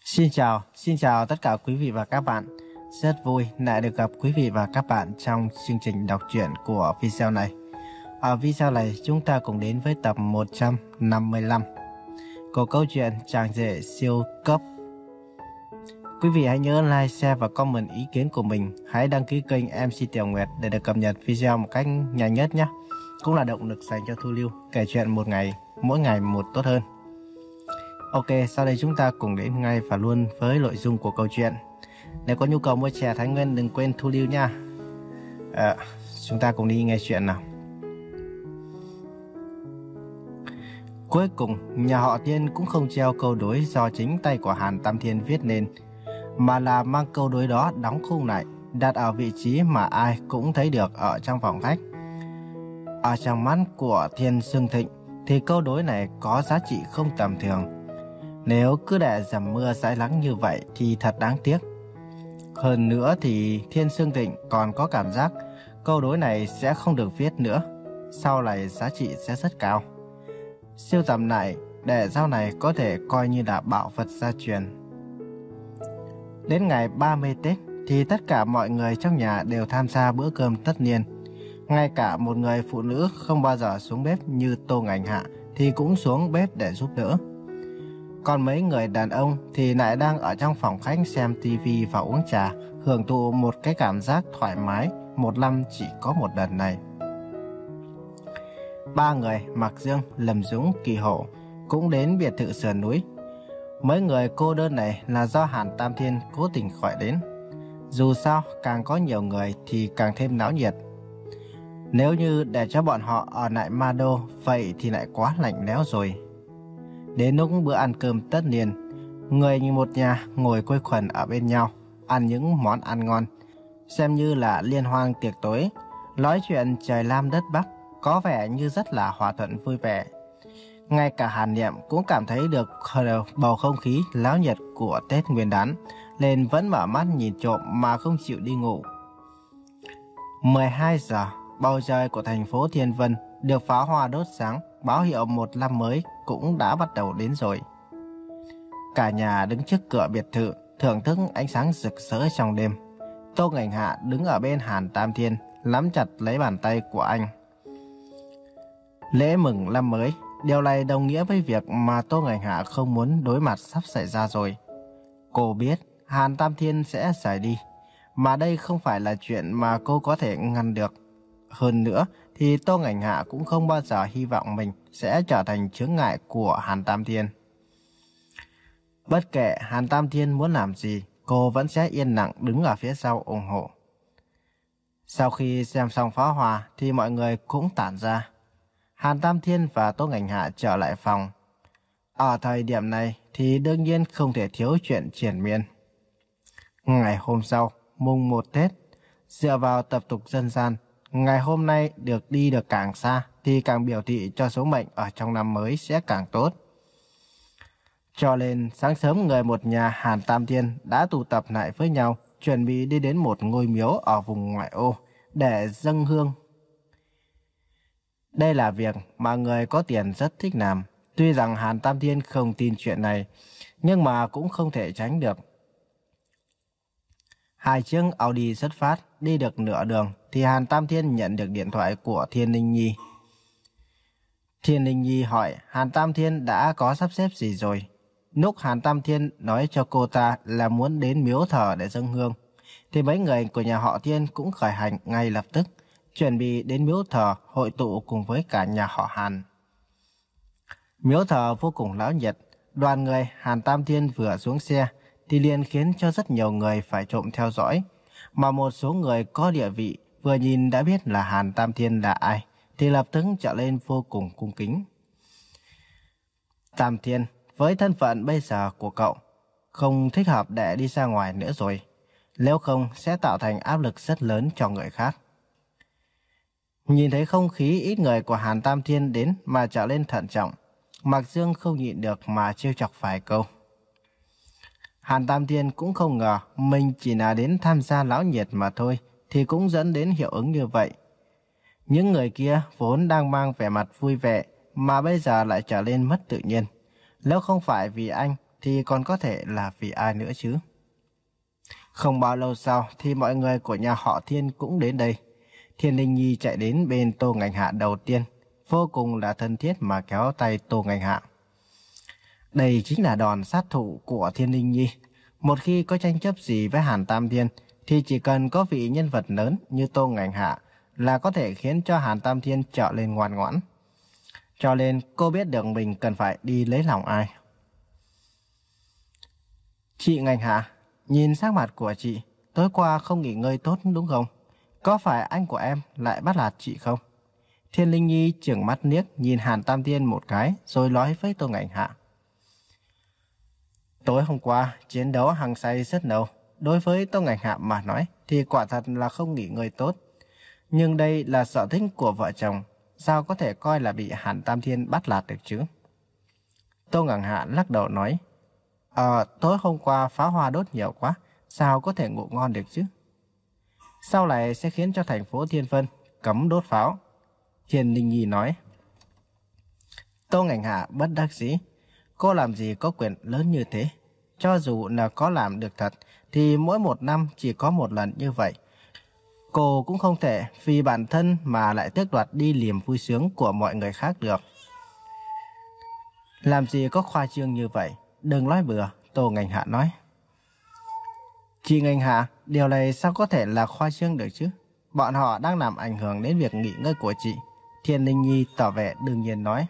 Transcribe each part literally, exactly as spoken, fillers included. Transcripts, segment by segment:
Xin chào, xin chào tất cả quý vị và các bạn. Rất vui lại được gặp quý vị và các bạn trong chương trình đọc truyện của video này. Ở video này chúng ta cùng đến với tập một trăm năm mươi lăm của câu chuyện Chàng rể siêu cấp. Quý vị hãy nhớ like, share và comment ý kiến của mình. Hãy đăng ký kênh em xê Tiểu Nguyệt để được cập nhật video một cách nhanh nhất nhé. Cũng là động lực dành cho Thu Lưu kể chuyện một ngày, mỗi ngày một tốt hơn. Ok, sau đây chúng ta cùng đến ngay và luôn với nội dung của câu chuyện. Nếu có nhu cầu mua chè Thái Nguyên đừng quên Thu Lưu nha. À, chúng ta cùng đi nghe chuyện nào. Cuối cùng, nhà họ Thiên cũng không treo câu đối do chính tay của Hàn Tam Thiên viết nên, mà là mang câu đối đó đóng khung lại, đặt ở vị trí mà ai cũng thấy được ở trong phòng khách. Ở trong mắt của Thiên Sương Thịnh thì câu đối này có giá trị không tầm thường. Nếu cứ để dầm mưa dãi nắng như vậy thì thật đáng tiếc. Hơn nữa thì Thiên Sương Thịnh còn có cảm giác câu đối này sẽ không được viết nữa, sau này giá trị sẽ rất cao. Sưu tầm lại để sau này có thể coi như là bảo vật gia truyền. Đến ngày ba mươi Tết thì tất cả mọi người trong nhà đều tham gia bữa cơm tất niên. Ngay cả một người phụ nữ không bao giờ xuống bếp như Tô Ngành Hạ thì cũng xuống bếp để giúp đỡ. Còn mấy người đàn ông thì lại đang ở trong phòng khách xem tivi và uống trà, hưởng thụ một cái cảm giác thoải mái một năm chỉ có một lần này. Ba người Mạc Dương, Lâm Dũng, Kỳ Hổ cũng đến biệt thự sườn núi. Mấy người cô đơn này là do Hàn Tam Thiên cố tình gọi đến. Dù sao càng có nhiều người thì càng thêm náo nhiệt. Nếu như để cho bọn họ ở lại Ma Đô vậy thì lại quá lạnh lẽo rồi. Đến lúc bữa ăn cơm tất niên, người như một nhà ngồi quây quần ở bên nhau, ăn những món ăn ngon, xem như là liên hoan tiệc tối, nói chuyện trời Nam đất Bắc, có vẻ như rất là hòa thuận vui vẻ. Ngay cả Hàn Niệm cũng cảm thấy được bầu không khí náo nhiệt của Tết Nguyên Đán, nên vẫn mở mắt nhìn trộm mà không chịu đi ngủ. mười hai giờ, bầu trời của thành phố Thiên Vân được pháo hoa đốt sáng, báo hiệu một năm mới cũng đã bắt đầu đến rồi. Cả nhà đứng trước cửa biệt thự, thưởng thức ánh sáng rực rỡ trong đêm. Tô Ngành Hạ đứng ở bên Hàn Tam Thiên, nắm chặt lấy bàn tay của anh. Lễ mừng năm mới, điều này đồng nghĩa với việc mà Tô Ngành Hạ không muốn đối mặt sắp xảy ra rồi. Cô biết Hàn Tam Thiên sẽ rời đi, mà đây không phải là chuyện mà cô có thể ngăn được. Hơn nữa thì Tô Ngành Hạ cũng không bao giờ hy vọng mình sẽ trở thành chướng ngại của Hàn Tam Thiên. Bất kể Hàn Tam Thiên muốn làm gì, cô vẫn sẽ yên lặng đứng ở phía sau ủng hộ. Sau khi xem xong pháo hoa thì mọi người cũng tản ra. Hàn Tam Thiên và Tô Ngành Hạ trở lại phòng. Ở thời điểm này thì đương nhiên không thể thiếu chuyện triền miên. Ngày hôm sau, mùng một Tết, dựa vào tập tục dân gian, ngày hôm nay được đi được càng xa thì càng biểu thị cho số mệnh ở trong năm mới sẽ càng tốt. Cho nên sáng sớm người một nhà Hàn Tam Thiên đã tụ tập lại với nhau, chuẩn bị đi đến một ngôi miếu ở vùng ngoại ô để dâng hương. Đây là việc mà người có tiền rất thích làm. Tuy rằng Hàn Tam Thiên không tin chuyện này, nhưng mà cũng không thể tránh được. Hai chiếc Audi xuất phát, đi được nửa đường thì Hàn Tam Thiên nhận được điện thoại của Thiên Linh Nhi. Thiên Linh Nhi hỏi Hàn Tam Thiên đã có sắp xếp gì rồi. Lúc Hàn Tam Thiên nói cho cô ta là muốn đến miếu thờ để dâng hương, thì mấy người của nhà họ Thiên cũng khởi hành ngay lập tức, chuẩn bị đến miếu thờ hội tụ cùng với cả nhà họ Hàn. Miếu thờ vô cùng náo nhiệt, đoàn người Hàn Tam Thiên vừa xuống xe thì liền khiến cho rất nhiều người phải trộm theo dõi, mà một số người có địa vị vừa nhìn đã biết là Hàn Tam Thiên là ai thì lập tức trở lên vô cùng cung kính. Tam Thiên, với thân phận bây giờ của cậu, không thích hợp để đi ra ngoài nữa rồi, nếu không sẽ tạo thành áp lực rất lớn cho người khác. Nhìn thấy không khí ít người của Hàn Tam Thiên đến mà trở lên thận trọng, Mạc Dương không nhịn được mà trêu chọc vài câu. Hàn Tam Thiên cũng không ngờ mình chỉ là đến tham gia náo nhiệt mà thôi thì cũng dẫn đến hiệu ứng như vậy. Những người kia vốn đang mang vẻ mặt vui vẻ mà bây giờ lại trở nên mất tự nhiên. Nếu không phải vì anh thì còn có thể là vì ai nữa chứ? Không bao lâu sau thì mọi người của nhà họ Thiên cũng đến đây. Thiên Linh Nhi chạy đến bên Tô Ngành Hạ đầu tiên, vô cùng là thân thiết mà kéo tay Tô Ngành Hạ. Đây chính là đòn sát thủ của Thiên Linh Nhi. Một khi có tranh chấp gì với Hàn Tam Thiên thì chỉ cần có vị nhân vật lớn như Tô Ngành Hạ là có thể khiến cho Hàn Tam Thiên trở lên ngoan ngoãn. Cho nên cô biết được mình cần phải đi lấy lòng ai. Chị Ngành Hạ, nhìn sắc mặt của chị, tối qua không nghỉ ngơi tốt đúng không? Có phải anh của em lại bắt nạt chị không? Thiên Linh Nhi trừng mắt liếc nhìn Hàn Tam Thiên một cái rồi nói với Tô Ngành Hạ. Tối hôm qua, chiến đấu hăng say rất lâu. Đối với Tô Ngành Hạ mà nói thì quả thật là không nghỉ ngơi tốt. Nhưng đây là sở thích của vợ chồng, sao có thể coi là bị Hàn Tam Thiên bắt nạt được chứ? Tô Ngành Hạ lắc đầu nói, Ờ, tối hôm qua pháo hoa đốt nhiều quá, sao có thể ngủ ngon được chứ? Sau này sẽ khiến cho thành phố Thiên Vân cấm đốt pháo. Thiên Linh Nhi nói. Tô Ngành Hạ bất đắc dĩ, cô làm gì có quyền lớn như thế? Cho dù là có làm được thật, thì mỗi một năm chỉ có một lần như vậy. Cô cũng không thể vì bản thân mà lại tước đoạt đi niềm vui sướng của mọi người khác được. Làm gì có khoa trương như vậy? Đừng nói bừa, Tô Ngành Hạ nói. Chị Ngành Hạ, điều này sao có thể là khoa trương được chứ? Bọn họ đang làm ảnh hưởng đến việc nghỉ ngơi của chị. Thiên Linh Nhi tỏ vẻ đương nhiên nói.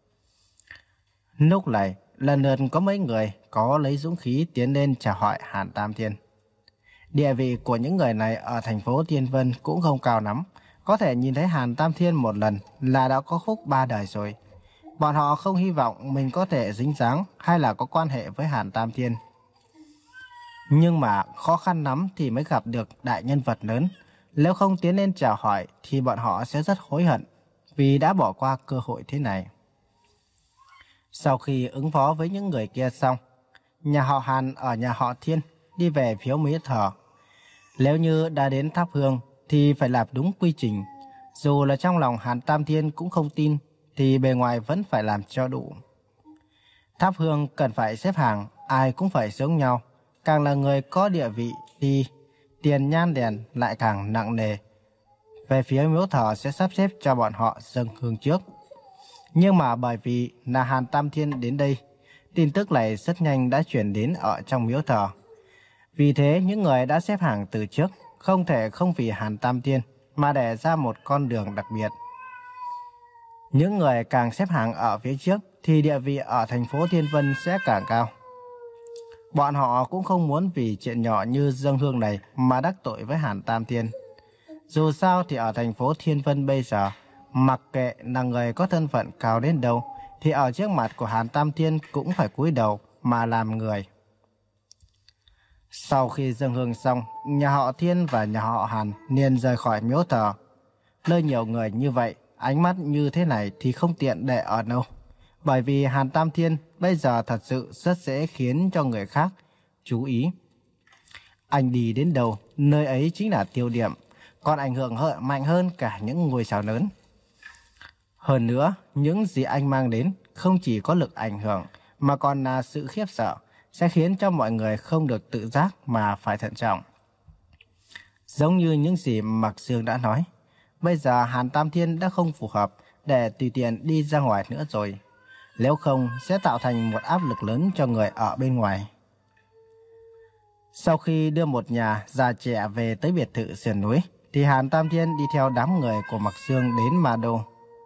Lúc này, lần lượt có mấy người có lấy dũng khí tiến lên chào hỏi Hàn Tam Thiên. Địa vị của những người này ở thành phố Thiên Vân cũng không cao lắm. Có thể nhìn thấy Hàn Tam Thiên một lần là đã có phúc ba đời rồi. Bọn họ không hy vọng mình có thể dính dáng hay là có quan hệ với Hàn Tam Thiên. Nhưng mà khó khăn lắm thì mới gặp được đại nhân vật lớn. Nếu không tiến lên chào hỏi thì bọn họ sẽ rất hối hận vì đã bỏ qua cơ hội thế này. Sau khi ứng phó với những người kia xong, nhà họ Hàn ở nhà họ Thiên đi về phía miếu thờ. Nếu như đã đến thắp hương thì phải làm đúng quy trình. Dù là trong lòng Hàn Tam Thiên cũng không tin thì bề ngoài vẫn phải làm cho đủ. Thắp hương cần phải xếp hàng, ai cũng phải giống nhau. Càng là người có địa vị thì tiền nhang đèn lại càng nặng nề. Về phía miếu thờ sẽ sắp xếp cho bọn họ dâng hương trước. Nhưng mà bởi vì là Hàn Tam Thiên đến đây, tin tức này rất nhanh đã chuyển đến ở trong miếu thờ. Vì thế những người đã xếp hàng từ trước không thể không vì Hàn Tam Thiên mà để ra một con đường đặc biệt. Những người càng xếp hàng ở phía trước thì địa vị ở thành phố Thiên Vân sẽ càng cao. Bọn họ cũng không muốn vì chuyện nhỏ như dâng hương này mà đắc tội với Hàn Tam Thiên. Dù sao thì ở thành phố Thiên Vân bây giờ, mặc kệ là người có thân phận cao đến đâu, thì ở trước mặt của Hàn Tam Thiên cũng phải cúi đầu mà làm người. Sau khi dâng hương xong, nhà họ Thiên và nhà họ Hàn liền rời khỏi miếu thờ. Nơi nhiều người như vậy, ánh mắt như thế này thì không tiện để ở đâu. Bởi vì Hàn Tam Thiên bây giờ thật sự rất dễ khiến cho người khác chú ý. Anh đi đến đâu, nơi ấy chính là tiêu điểm, còn ảnh hưởng hơn, mạnh hơn cả những ngôi sao lớn. Hơn nữa, những gì anh mang đến không chỉ có lực ảnh hưởng mà còn là sự khiếp sợ, sẽ khiến cho mọi người không được tự giác mà phải thận trọng. Giống như những gì Mạc Dương đã nói, bây giờ Hàn Tam Thiên đã không phù hợp để tùy tiện đi ra ngoài nữa rồi. Nếu không sẽ tạo thành một áp lực lớn cho người ở bên ngoài. Sau khi đưa một nhà già trẻ về tới biệt thự sườn núi, thì Hàn Tam Thiên đi theo đám người của Mạc Dương đến Ma Đô.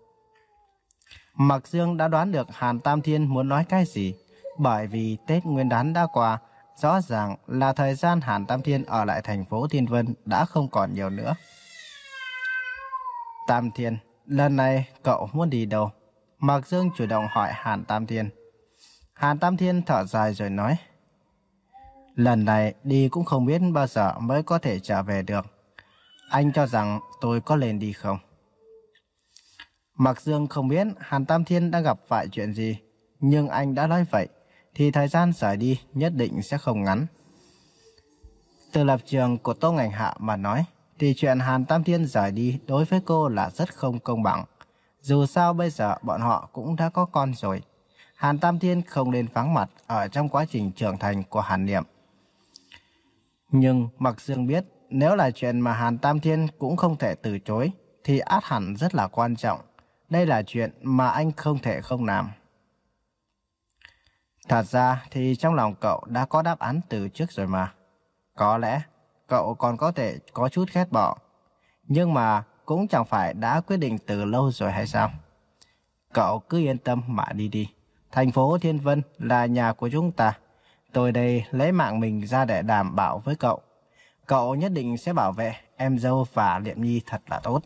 Mạc Dương đã đoán được Hàn Tam Thiên muốn nói cái gì, bởi vì Tết Nguyên đán đã qua, rõ ràng là thời gian Hàn Tam Thiên ở lại thành phố Thiên Vân đã không còn nhiều nữa. Tam Thiên, lần này cậu muốn đi đâu? Mạc Dương chủ động hỏi Hàn Tam Thiên. Hàn Tam Thiên thở dài rồi nói, lần này đi cũng không biết bao giờ mới có thể trở về được. Anh cho rằng tôi có lên đi không? Mạc Dương không biết Hàn Tam Thiên đã gặp phải chuyện gì, nhưng anh đã nói vậy, thì thời gian rời đi nhất định sẽ không ngắn. Từ lập trường của Tô Ngành Hạ mà nói, thì chuyện Hàn Tam Thiên rời đi đối với cô là rất không công bằng. Dù sao bây giờ bọn họ cũng đã có con rồi. Hàn Tam Thiên không nên vắng mặt ở trong quá trình trưởng thành của Hàn Niệm. Nhưng Mạc Dương biết nếu là chuyện mà Hàn Tam Thiên cũng không thể từ chối thì ắt hẳn rất là quan trọng. Đây là chuyện mà anh không thể không làm. Thật ra thì trong lòng cậu đã có đáp án từ trước rồi mà. Có lẽ cậu còn có thể có chút ghét bỏ. Nhưng mà cũng chẳng phải đã quyết định từ lâu rồi hay sao? Cậu cứ yên tâm mà đi đi. Thành phố Thiên Vân là nhà của chúng ta. Tôi đây lấy mạng mình ra để đảm bảo với cậu. Cậu nhất định sẽ bảo vệ em dâu và Liệm Nhi thật là tốt.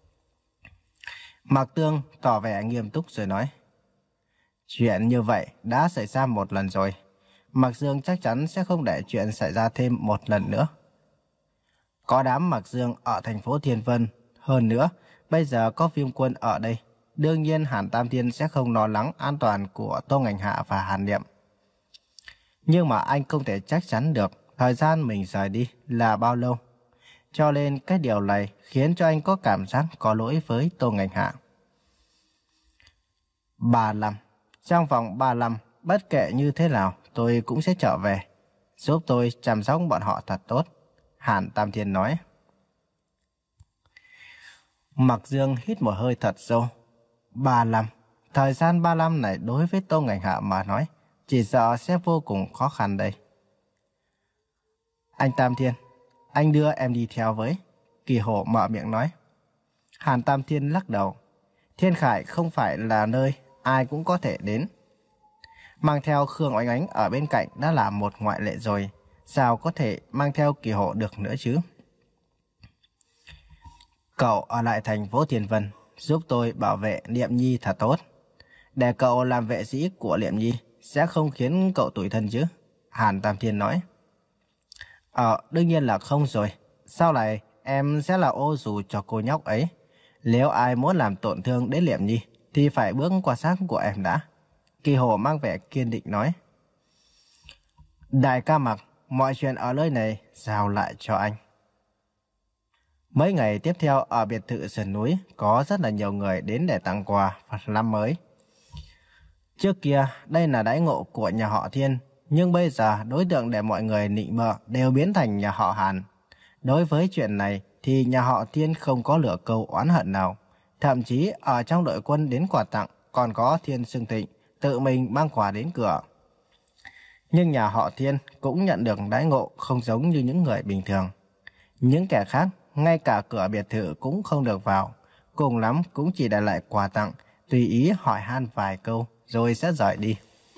Mạc Tương tỏ vẻ nghiêm túc rồi nói. Chuyện như vậy đã xảy ra một lần rồi. Mạc Dương chắc chắn sẽ không để chuyện xảy ra thêm một lần nữa. Có đám Mạc Dương ở thành phố Thiên Vân. Hơn nữa, bây giờ có Viêm Quân ở đây. Đương nhiên Hàn Tam Thiên sẽ không lo lắng an toàn của Tô Ngành Hạ và Hàn Niệm. Nhưng mà anh không thể chắc chắn được thời gian mình rời đi là bao lâu. Cho nên cái điều này khiến cho anh có cảm giác có lỗi với Tô Ngành Hạ. ba năm. Trong vòng ba năm, bất kể như thế nào, tôi cũng sẽ trở về. Giúp tôi chăm sóc bọn họ thật tốt. Hàn Tam Thiên nói. Mạc Dương hít một hơi thật sâu. Ba năm. Thời gian ba năm này đối với Tô Ngành Hạ mà nói, chỉ sợ sẽ vô cùng khó khăn đây. Anh Tam Thiên, anh đưa em đi theo với. Kỳ Hổ mở miệng nói. Hàn Tam Thiên lắc đầu. Thiên Khải không phải là nơi ai cũng có thể đến. Mang theo Khương Oánh Ánh ở bên cạnh đã là một ngoại lệ rồi. Sao có thể mang theo Kỳ Hổ được nữa chứ? Cậu ở lại thành phố Thiên Vân, giúp tôi bảo vệ Liệm Nhi thật tốt. Để cậu làm vệ sĩ của Liệm Nhi sẽ không khiến cậu tủi thân chứ? Hàn Tam Thiên nói. Ờ, đương nhiên là không rồi. Sau này em sẽ là ô dù cho cô nhóc ấy. Nếu ai muốn làm tổn thương đến Liệm Nhi thì phải bước qua xác của em đã. Kỳ Hổ mang vẻ kiên định nói. Đại ca Mạc, mọi chuyện ở nơi này giao lại cho anh. Mấy ngày tiếp theo ở biệt thự sườn núi có rất là nhiều người đến để tặng quà vào năm mới. Trước kia đây là đãi ngộ của nhà họ Thiên, nhưng bây giờ đối tượng để mọi người nịnh bợ đều biến thành nhà họ Hàn. Đối với chuyện này thì nhà họ Thiên không có lửa câu oán hận nào. Thậm chí ở trong đội quân đến quà tặng còn có Thiên Sương Thịnh tự mình mang quà đến cửa. Nhưng nhà họ Thiên cũng nhận được đãi ngộ không giống như những người bình thường. Những kẻ khác ngay cả cửa biệt thự cũng không được vào, cùng lắm cũng chỉ để lại quà tặng, tùy ý hỏi han vài câu rồi sẽ rời đi.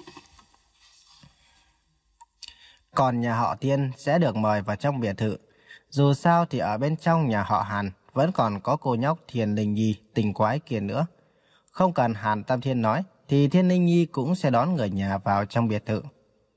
Còn nhà họ Thiên sẽ được mời vào trong biệt thự. Dù sao thì ở bên trong nhà họ Hàn vẫn còn có cô nhóc Thiên Linh Nhi tình quái kia nữa. Không cần Hàn Tam Thiên nói thì Thiên Linh Nhi cũng sẽ đón người nhà vào trong biệt thự.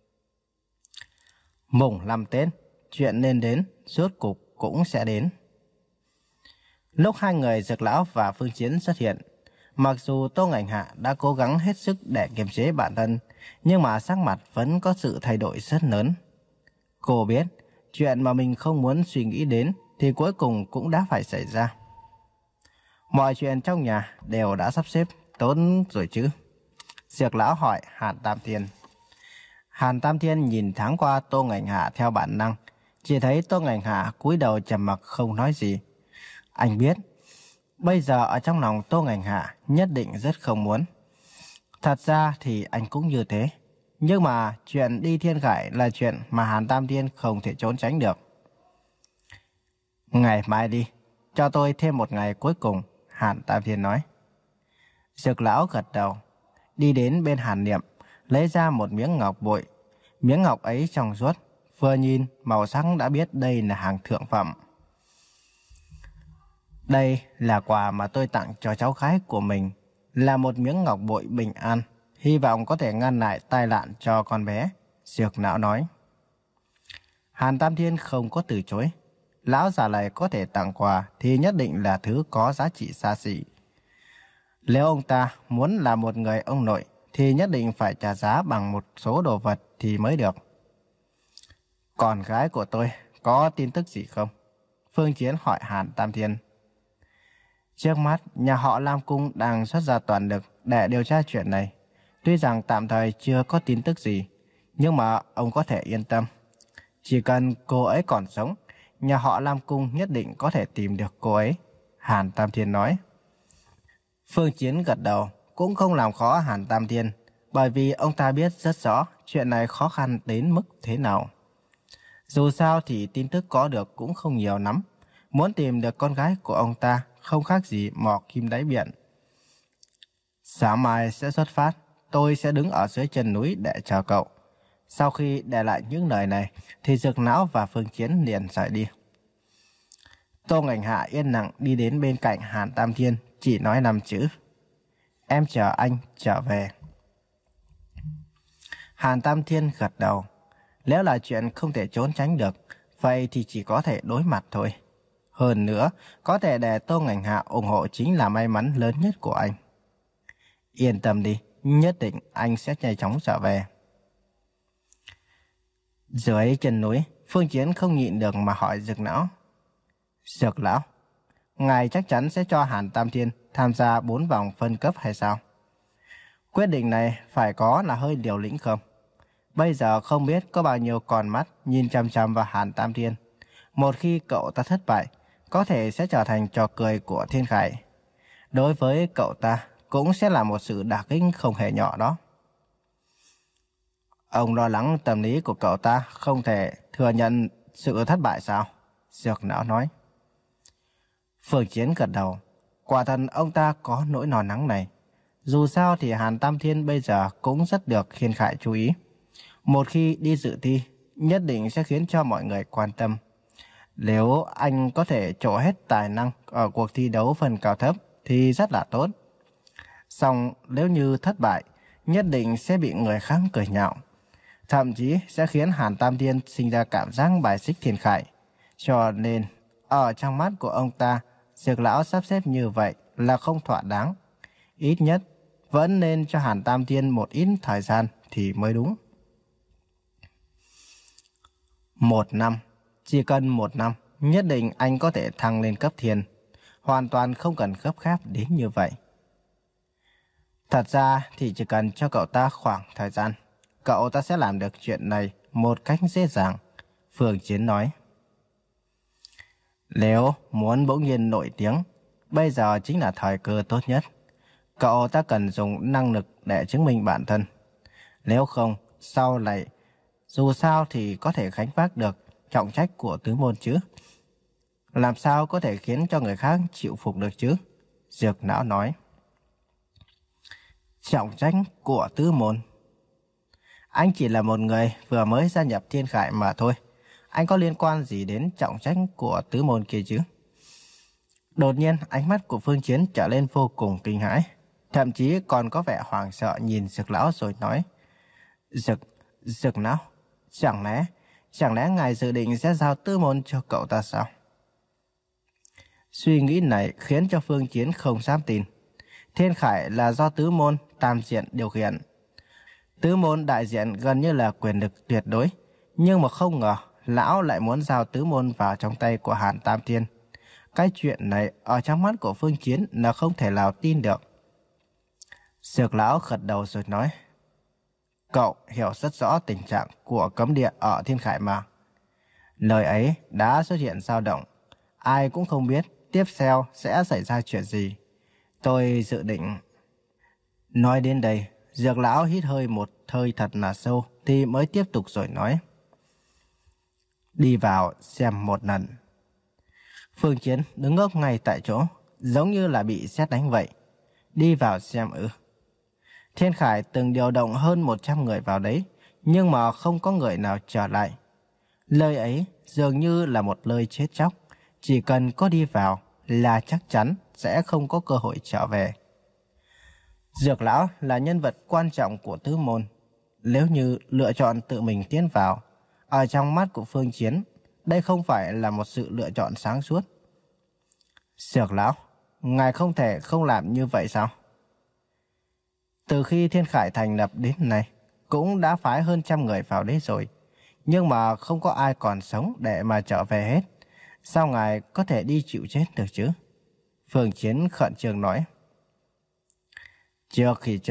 Mùng năm Tết, chuyện nên đến, rốt cục cũng sẽ đến. Lúc hai người Dược Lão và Phương Chiến xuất hiện, mặc dù Tô Ngành Hạ đã cố gắng hết sức để kiềm chế bản thân, nhưng mà sắc mặt vẫn có sự thay đổi rất lớn. Cô biết, chuyện mà mình không muốn suy nghĩ đến thì cuối cùng cũng đã phải xảy ra. Mọi chuyện trong nhà đều đã sắp xếp tốt rồi chứ? Dược Lão hỏi Hàn Tam Thiên. Hàn Tam Thiên nhìn thoáng qua Tô Ngành Hạ theo bản năng, chỉ thấy Tô Ngành Hạ cúi đầu trầm mặc không nói gì. Anh biết, bây giờ ở trong lòng Tô Ngành Hạ nhất định rất không muốn. Thật ra thì anh cũng như thế. Nhưng mà chuyện đi Thiên Khải là chuyện mà Hàn Tam Thiên không thể trốn tránh được. Ngày mai đi, cho tôi thêm một ngày cuối cùng, Hàn Tam Thiên nói. Dược Lão gật đầu, đi đến bên Hàn Niệm, lấy ra một miếng ngọc bội. Miếng ngọc ấy trong suốt, vừa nhìn màu sắc đã biết đây là hàng thượng phẩm. Đây là quà mà tôi tặng cho cháu gái của mình, là một miếng ngọc bội bình an, hy vọng có thể ngăn lại tai nạn cho con bé, Dược Lão nói. Hàn Tam Thiên không có từ chối. Lão già này có thể tặng quà thì nhất định là thứ có giá trị xa xỉ. Nếu ông ta muốn là một người ông nội thì nhất định phải trả giá bằng một số đồ vật thì mới được. Con gái của tôi có tin tức gì không? Phương Chiến hỏi Hàn Tam Thiên. Trước mắt, nhà họ Lam Cung đang xuất ra toàn lực để điều tra chuyện này. Tuy rằng tạm thời chưa có tin tức gì, nhưng mà ông có thể yên tâm. Chỉ cần cô ấy còn sống, nhà họ Lam Cung nhất định có thể tìm được cô ấy, Hàn Tam Thiên nói. Phương Chiến gật đầu, cũng không làm khó Hàn Tam Thiên, bởi vì ông ta biết rất rõ chuyện này khó khăn đến mức thế nào. Dù sao thì tin tức có được cũng không nhiều lắm. Muốn tìm được con gái của ông ta không khác gì mò kim đáy biển. Sáng mai sẽ xuất phát, tôi sẽ đứng ở dưới chân núi để chờ cậu. Sau khi để lại những lời này, thì Dược Lão và Phương Chiến liền rời đi. Tô Ngành Hạ yên lặng đi đến bên cạnh Hàn Tam Thiên, chỉ nói năm chữ: em chờ anh trở về. Hàn Tam Thiên gật đầu. Nếu là chuyện không thể trốn tránh được, vậy thì chỉ có thể đối mặt thôi. Hơn nữa, có thể để Tô Ngành Hạ ủng hộ chính là may mắn lớn nhất của anh. Yên tâm đi, nhất định anh sẽ nhanh chóng trở về. Dưới chân núi, Phương Chiến không nhịn được mà hỏi Dược Lão. Dược Lão, ngài chắc chắn sẽ cho Hàn Tam Thiên tham gia bốn vòng phân cấp hay sao? Quyết định này phải có là hơi liều lĩnh không? Bây giờ không biết có bao nhiêu con mắt nhìn chằm chằm vào Hàn Tam Thiên. Một khi cậu ta thất bại, có thể sẽ trở thành trò cười của Thiên Khải. Đối với cậu ta, cũng sẽ là một sự đả kích không hề nhỏ đó. Ông lo lắng tâm lý của cậu ta không thể thừa nhận sự thất bại sao? Dược Lão nói. Phương Chiến gật đầu. Quả thật ông ta có nỗi lo lắng này. Dù sao thì Hàn Tam Thiên bây giờ cũng rất được Thiên Khải chú ý. Một khi đi dự thi, nhất định sẽ khiến cho mọi người quan tâm. Nếu anh có thể trổ hết tài năng ở cuộc thi đấu phần cao thấp thì rất là tốt. Song nếu như thất bại, nhất định sẽ bị người khác cười nhạo. Thậm chí sẽ khiến Hàn Tam Thiên sinh ra cảm giác bài xích Thiên Khải. Cho nên, ở trong mắt của ông ta, Dược Lão sắp xếp như vậy là không thỏa đáng. Ít nhất, vẫn nên cho Hàn Tam Thiên một ít thời gian thì mới đúng. Một năm, chỉ cần một năm, nhất định anh có thể thăng lên cấp thiên. Hoàn toàn không cần gấp gáp đến như vậy. Thật ra thì chỉ cần cho cậu ta khoảng thời gian, cậu ta sẽ làm được chuyện này một cách dễ dàng, Phương Chiến nói. Nếu muốn bỗng nhiên nổi tiếng, bây giờ chính là thời cơ tốt nhất. Cậu ta cần dùng năng lực để chứng minh bản thân. Nếu không, sau này, dù sao thì có thể gánh vác được trọng trách của tứ môn chứ. Làm sao có thể khiến cho người khác chịu phục được chứ? Dược Lão nói. Trọng trách của tứ môn. Anh chỉ là một người vừa mới gia nhập Thiên Khải mà thôi. Anh có liên quan gì đến trọng trách của tứ môn kia chứ? Đột nhiên ánh mắt của Phương Chiến trở lên vô cùng kinh hãi. Thậm chí còn có vẻ hoảng sợ nhìn Dược Lão rồi nói. Dược, Dược Lão, chẳng lẽ, chẳng lẽ ngài dự định sẽ giao tứ môn cho cậu ta sao? Suy nghĩ này khiến cho Phương Chiến không dám tin. Thiên Khải là do tứ môn tam diện điều khiển. Tứ môn đại diện gần như là quyền lực tuyệt đối, nhưng mà không ngờ lão lại muốn giao tứ môn vào trong tay của Hàn Tam Thiên. Cái chuyện này ở trong mắt của Phương Chiến là không thể nào tin được. Dược Lão gật đầu rồi nói. Cậu hiểu rất rõ tình trạng của cấm địa ở Thiên Khải mà. Lời ấy đã xuất hiện dao động. Ai cũng không biết tiếp theo sẽ xảy ra chuyện gì. Tôi dự định... Nói đến đây, Dược Lão hít hơi một hơi thật là sâu thì mới tiếp tục rồi nói. Đi vào xem một lần. Phương Chiến đứng ngốc ngay tại chỗ, giống như là bị sét đánh vậy. Đi vào xem ư? Thiên Khải từng điều động hơn một trăm người vào đấy, nhưng mà không có người nào trở lại. Lời ấy dường như là một lời chết chóc. Chỉ cần có đi vào là chắc chắn sẽ không có cơ hội trở về. Dược Lão là nhân vật quan trọng của tứ môn. Nếu như lựa chọn tự mình tiến vào, ở trong mắt của Phương Chiến, đây không phải là một sự lựa chọn sáng suốt. Dược Lão, ngài không thể không làm như vậy sao? Từ khi Thiên Khải thành lập đến nay, cũng đã phái hơn trăm người vào đấy rồi, nhưng mà không có ai còn sống để mà trở về hết. Sao ngài có thể đi chịu chết được chứ? Phương Chiến khẩn trương nói. Trước khi chết,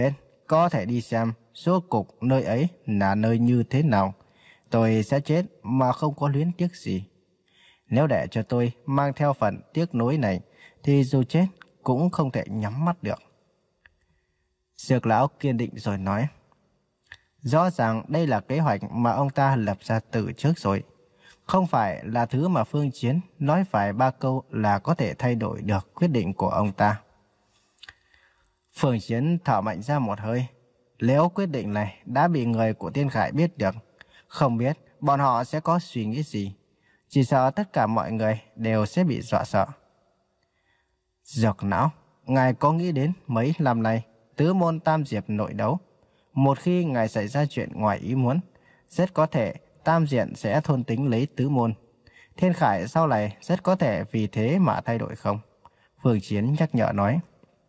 có thể đi xem số cục nơi ấy là nơi như thế nào. Tôi sẽ chết mà không có luyến tiếc gì. Nếu để cho tôi mang theo phần tiếc nuối này, thì dù chết cũng không thể nhắm mắt được. Dược lão kiên định rồi nói. Rõ ràng đây là kế hoạch mà ông ta lập ra từ trước rồi. Không phải là thứ mà Phương Chiến nói phải ba câu là có thể thay đổi được quyết định của ông ta. Phương Chiến thở mạnh ra một hơi. Nếu quyết định này đã bị người của Tiên Khải biết được, không biết bọn họ sẽ có suy nghĩ gì. Chỉ sợ tất cả mọi người đều sẽ bị dọa sợ. Dược não, ngài có nghĩ đến mấy năm nay tứ môn tam diệp nội đấu, một khi ngài xảy ra chuyện ngoài ý muốn, rất có thể tam diện sẽ thôn tính lấy tứ môn. Thiên Khải sau này rất có thể vì thế mà thay đổi không? Phương Chiến nhắc nhở nói.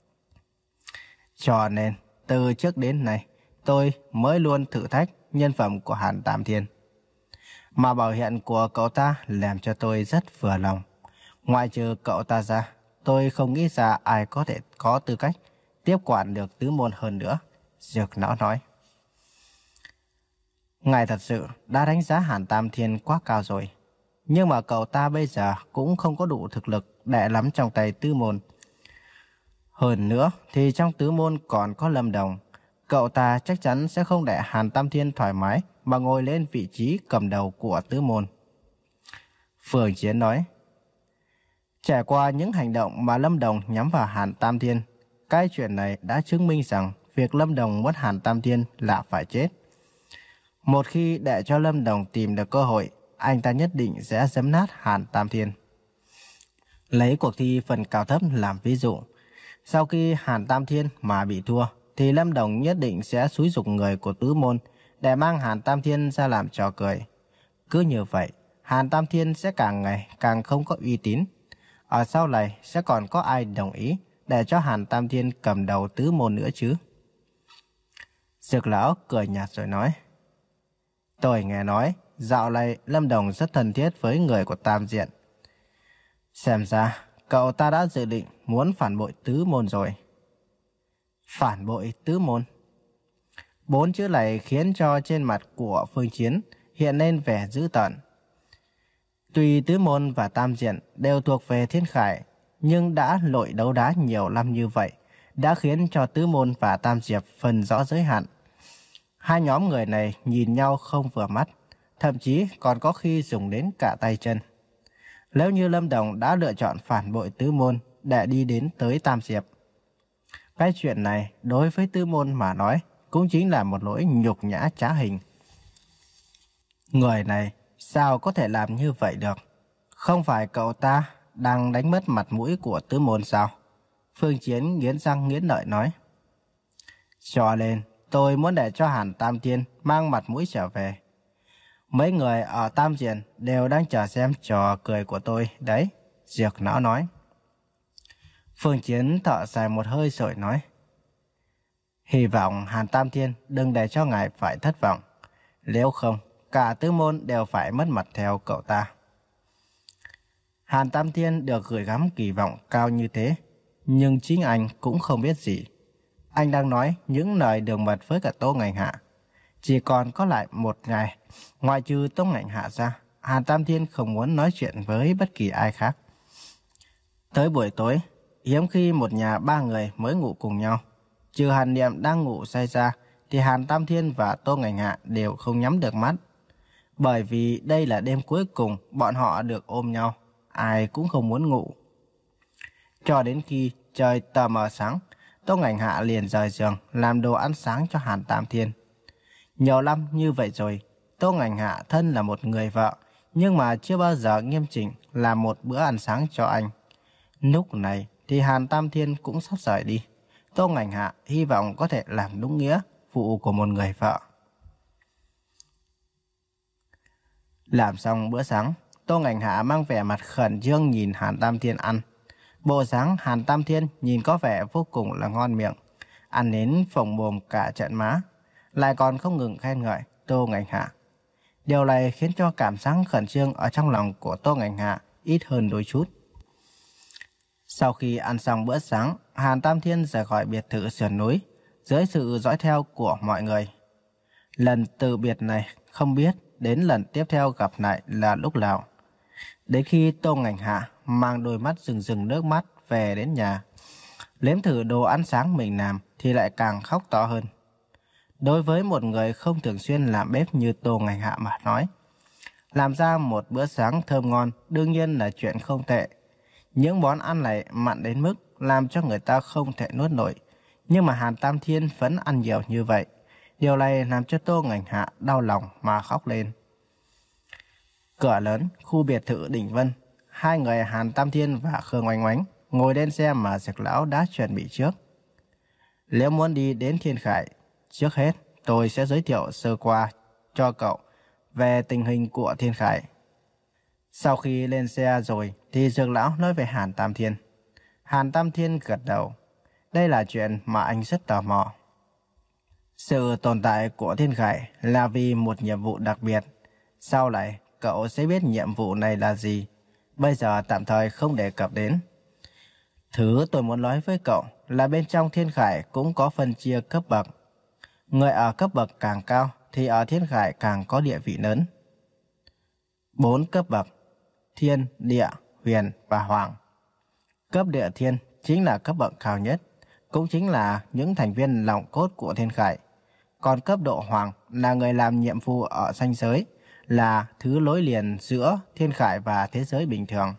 Cho nên, từ trước đến nay, tôi mới luôn thử thách nhân phẩm của Hàn Tam Thiên. Mà bảo hiện của cậu ta làm cho tôi rất vừa lòng. Ngoại trừ cậu ta ra, tôi không nghĩ ra ai có thể có tư cách tiếp quản được tứ môn hơn nữa. Dược não nói. Ngài thật sự đã đánh giá Hàn Tam Thiên quá cao rồi. Nhưng mà cậu ta bây giờ cũng không có đủ thực lực để nắm trong tay tứ môn. Hơn nữa thì trong tứ môn còn có Lâm Đồng. Cậu ta chắc chắn sẽ không để Hàn Tam Thiên thoải mái mà ngồi lên vị trí cầm đầu của tứ môn. Phương Chiến nói. Trải qua những hành động mà Lâm Đồng nhắm vào Hàn Tam Thiên, cái chuyện này đã chứng minh rằng việc Lâm Đồng muốn Hàn Tam Thiên là phải chết. Một khi để cho Lâm Đồng tìm được cơ hội, anh ta nhất định sẽ giấm nát Hàn Tam Thiên. Lấy cuộc thi phần cao thấp làm ví dụ, sau khi Hàn Tam Thiên mà bị thua, thì Lâm Đồng nhất định sẽ xúi giục người của tứ môn để mang Hàn Tam Thiên ra làm trò cười. Cứ như vậy, Hàn Tam Thiên sẽ càng ngày càng không có uy tín. Ở sau này sẽ còn có ai đồng ý để cho Hàn Tam Thiên cầm đầu tứ môn nữa chứ? Dược lão cười nhạt rồi nói. Tôi nghe nói, dạo này Lâm Đồng rất thân thiết với người của Tam Diện. Xem ra, cậu ta đã dự định muốn phản bội tứ môn rồi. Phản bội tứ môn? Bốn chữ này khiến cho trên mặt của Phương Chiến hiện lên vẻ dữ tợn. Tuy tứ môn và Tam Diện đều thuộc về Thiên Khải, nhưng đã lội đấu đá nhiều năm như vậy, đã khiến cho tứ môn và Tam Diệp phân rõ giới hạn. Hai nhóm người này nhìn nhau không vừa mắt, thậm chí còn có khi dùng đến cả tay chân. Nếu như Lâm Đồng đã lựa chọn phản bội tứ môn để đi đến tới Tam Diệp, cái chuyện này đối với tứ môn mà nói cũng chính là một lỗi nhục nhã trá hình. Người này sao có thể làm như vậy được? Không phải cậu ta đang đánh mất mặt mũi của tứ môn sao? Phương Chiến nghiến răng nghiến lợi nói. Cho nên tôi muốn để cho Hàn Tam Thiên mang mặt mũi trở về. Mấy người ở Tam Diện đều đang chờ xem trò cười của tôi đấy, Dược não nói. Phương Chiến thở dài một hơi rồi nói. Hy vọng Hàn Tam Thiên đừng để cho ngài phải thất vọng. Nếu không, cả tứ môn đều phải mất mặt theo cậu ta. Hàn Tam Thiên được gửi gắm kỳ vọng cao như thế, nhưng chính anh cũng không biết gì. Anh đang nói những lời đường mật với cả Tô Ngành Hạ. Chỉ còn có lại một ngày, ngoại trừ Tô Ngành Hạ ra, Hàn Tam Thiên không muốn nói chuyện với bất kỳ ai khác. Tới buổi tối, hiếm khi một nhà ba người mới ngủ cùng nhau. Trừ Hàn Niệm đang ngủ say ra, thì Hàn Tam Thiên và Tô Ngành Hạ đều không nhắm được mắt. Bởi vì đây là đêm cuối cùng bọn họ được ôm nhau, ai cũng không muốn ngủ. Cho đến khi trời tờ mờ sáng, Tô Ngành Hạ liền rời giường làm đồ ăn sáng cho Hàn Tam Thiên. Nhiều năm như vậy rồi, Tô Ngành Hạ thân là một người vợ, nhưng mà chưa bao giờ nghiêm chỉnh làm một bữa ăn sáng cho anh. Lúc này thì Hàn Tam Thiên cũng sắp rời đi. Tô Ngành Hạ hy vọng có thể làm đúng nghĩa phụ của một người vợ. Làm xong bữa sáng, Tô Ngành Hạ mang vẻ mặt khẩn trương nhìn Hàn Tam Thiên ăn. Bộ dáng Hàn Tam Thiên nhìn có vẻ vô cùng là ngon miệng, ăn đến phồng mồm cả trận má, lại còn không ngừng khen ngợi Tô Ngành Hạ. Điều này khiến cho cảm giác khẩn trương ở trong lòng của Tô Ngành Hạ ít hơn đôi chút. Sau khi ăn xong bữa sáng, Hàn Tam Thiên rời khỏi biệt thự sườn núi, dưới sự dõi theo của mọi người. Lần từ biệt này không biết đến lần tiếp theo gặp lại là lúc nào. Đến khi Tô Ngành Hạ mang đôi mắt rừng rừng nước mắt về đến nhà, nếm thử đồ ăn sáng mình làm thì lại càng khóc to hơn. Đối với một người không thường xuyên làm bếp như Tô Ngành Hạ mà nói, làm ra một bữa sáng thơm ngon đương nhiên là chuyện không tệ. Những món ăn này mặn đến mức làm cho người ta không thể nuốt nổi. Nhưng mà Hàn Tam Thiên vẫn ăn nhiều như vậy. Điều này làm cho Tô Ngành Hạ đau lòng mà khóc lên. Cửa lớn, khu biệt thự Đỉnh Vân. Hai người Hàn Tam Thiên và Khương Oanh Oánh ngồi lên xe mà Dược Lão đã chuẩn bị trước. Nếu muốn đi đến Thiên Khải, trước hết tôi sẽ giới thiệu sơ qua cho cậu về tình hình của Thiên Khải. Sau khi lên xe rồi thì Dược Lão nói về Hàn Tam Thiên. Hàn Tam Thiên gật đầu. Đây là chuyện mà anh rất tò mò. Sự tồn tại của Thiên Khải là vì một nhiệm vụ đặc biệt. Sau này cậu sẽ biết nhiệm vụ này là gì. Bây giờ tạm thời không đề cập đến. Thứ tôi muốn nói với cậu là bên trong Thiên Khải cũng có phân chia cấp bậc. Người ở cấp bậc càng cao thì ở Thiên Khải càng có địa vị lớn. Bốn cấp bậc: Thiên, Địa, Huyền và Hoàng. Cấp Địa Thiên chính là cấp bậc cao nhất, cũng chính là những thành viên lòng cốt của Thiên Khải. Còn cấp độ Hoàng là người làm nhiệm vụ ở ranh giới, là thứ nối liền giữa Thiên Khải và thế giới bình thường.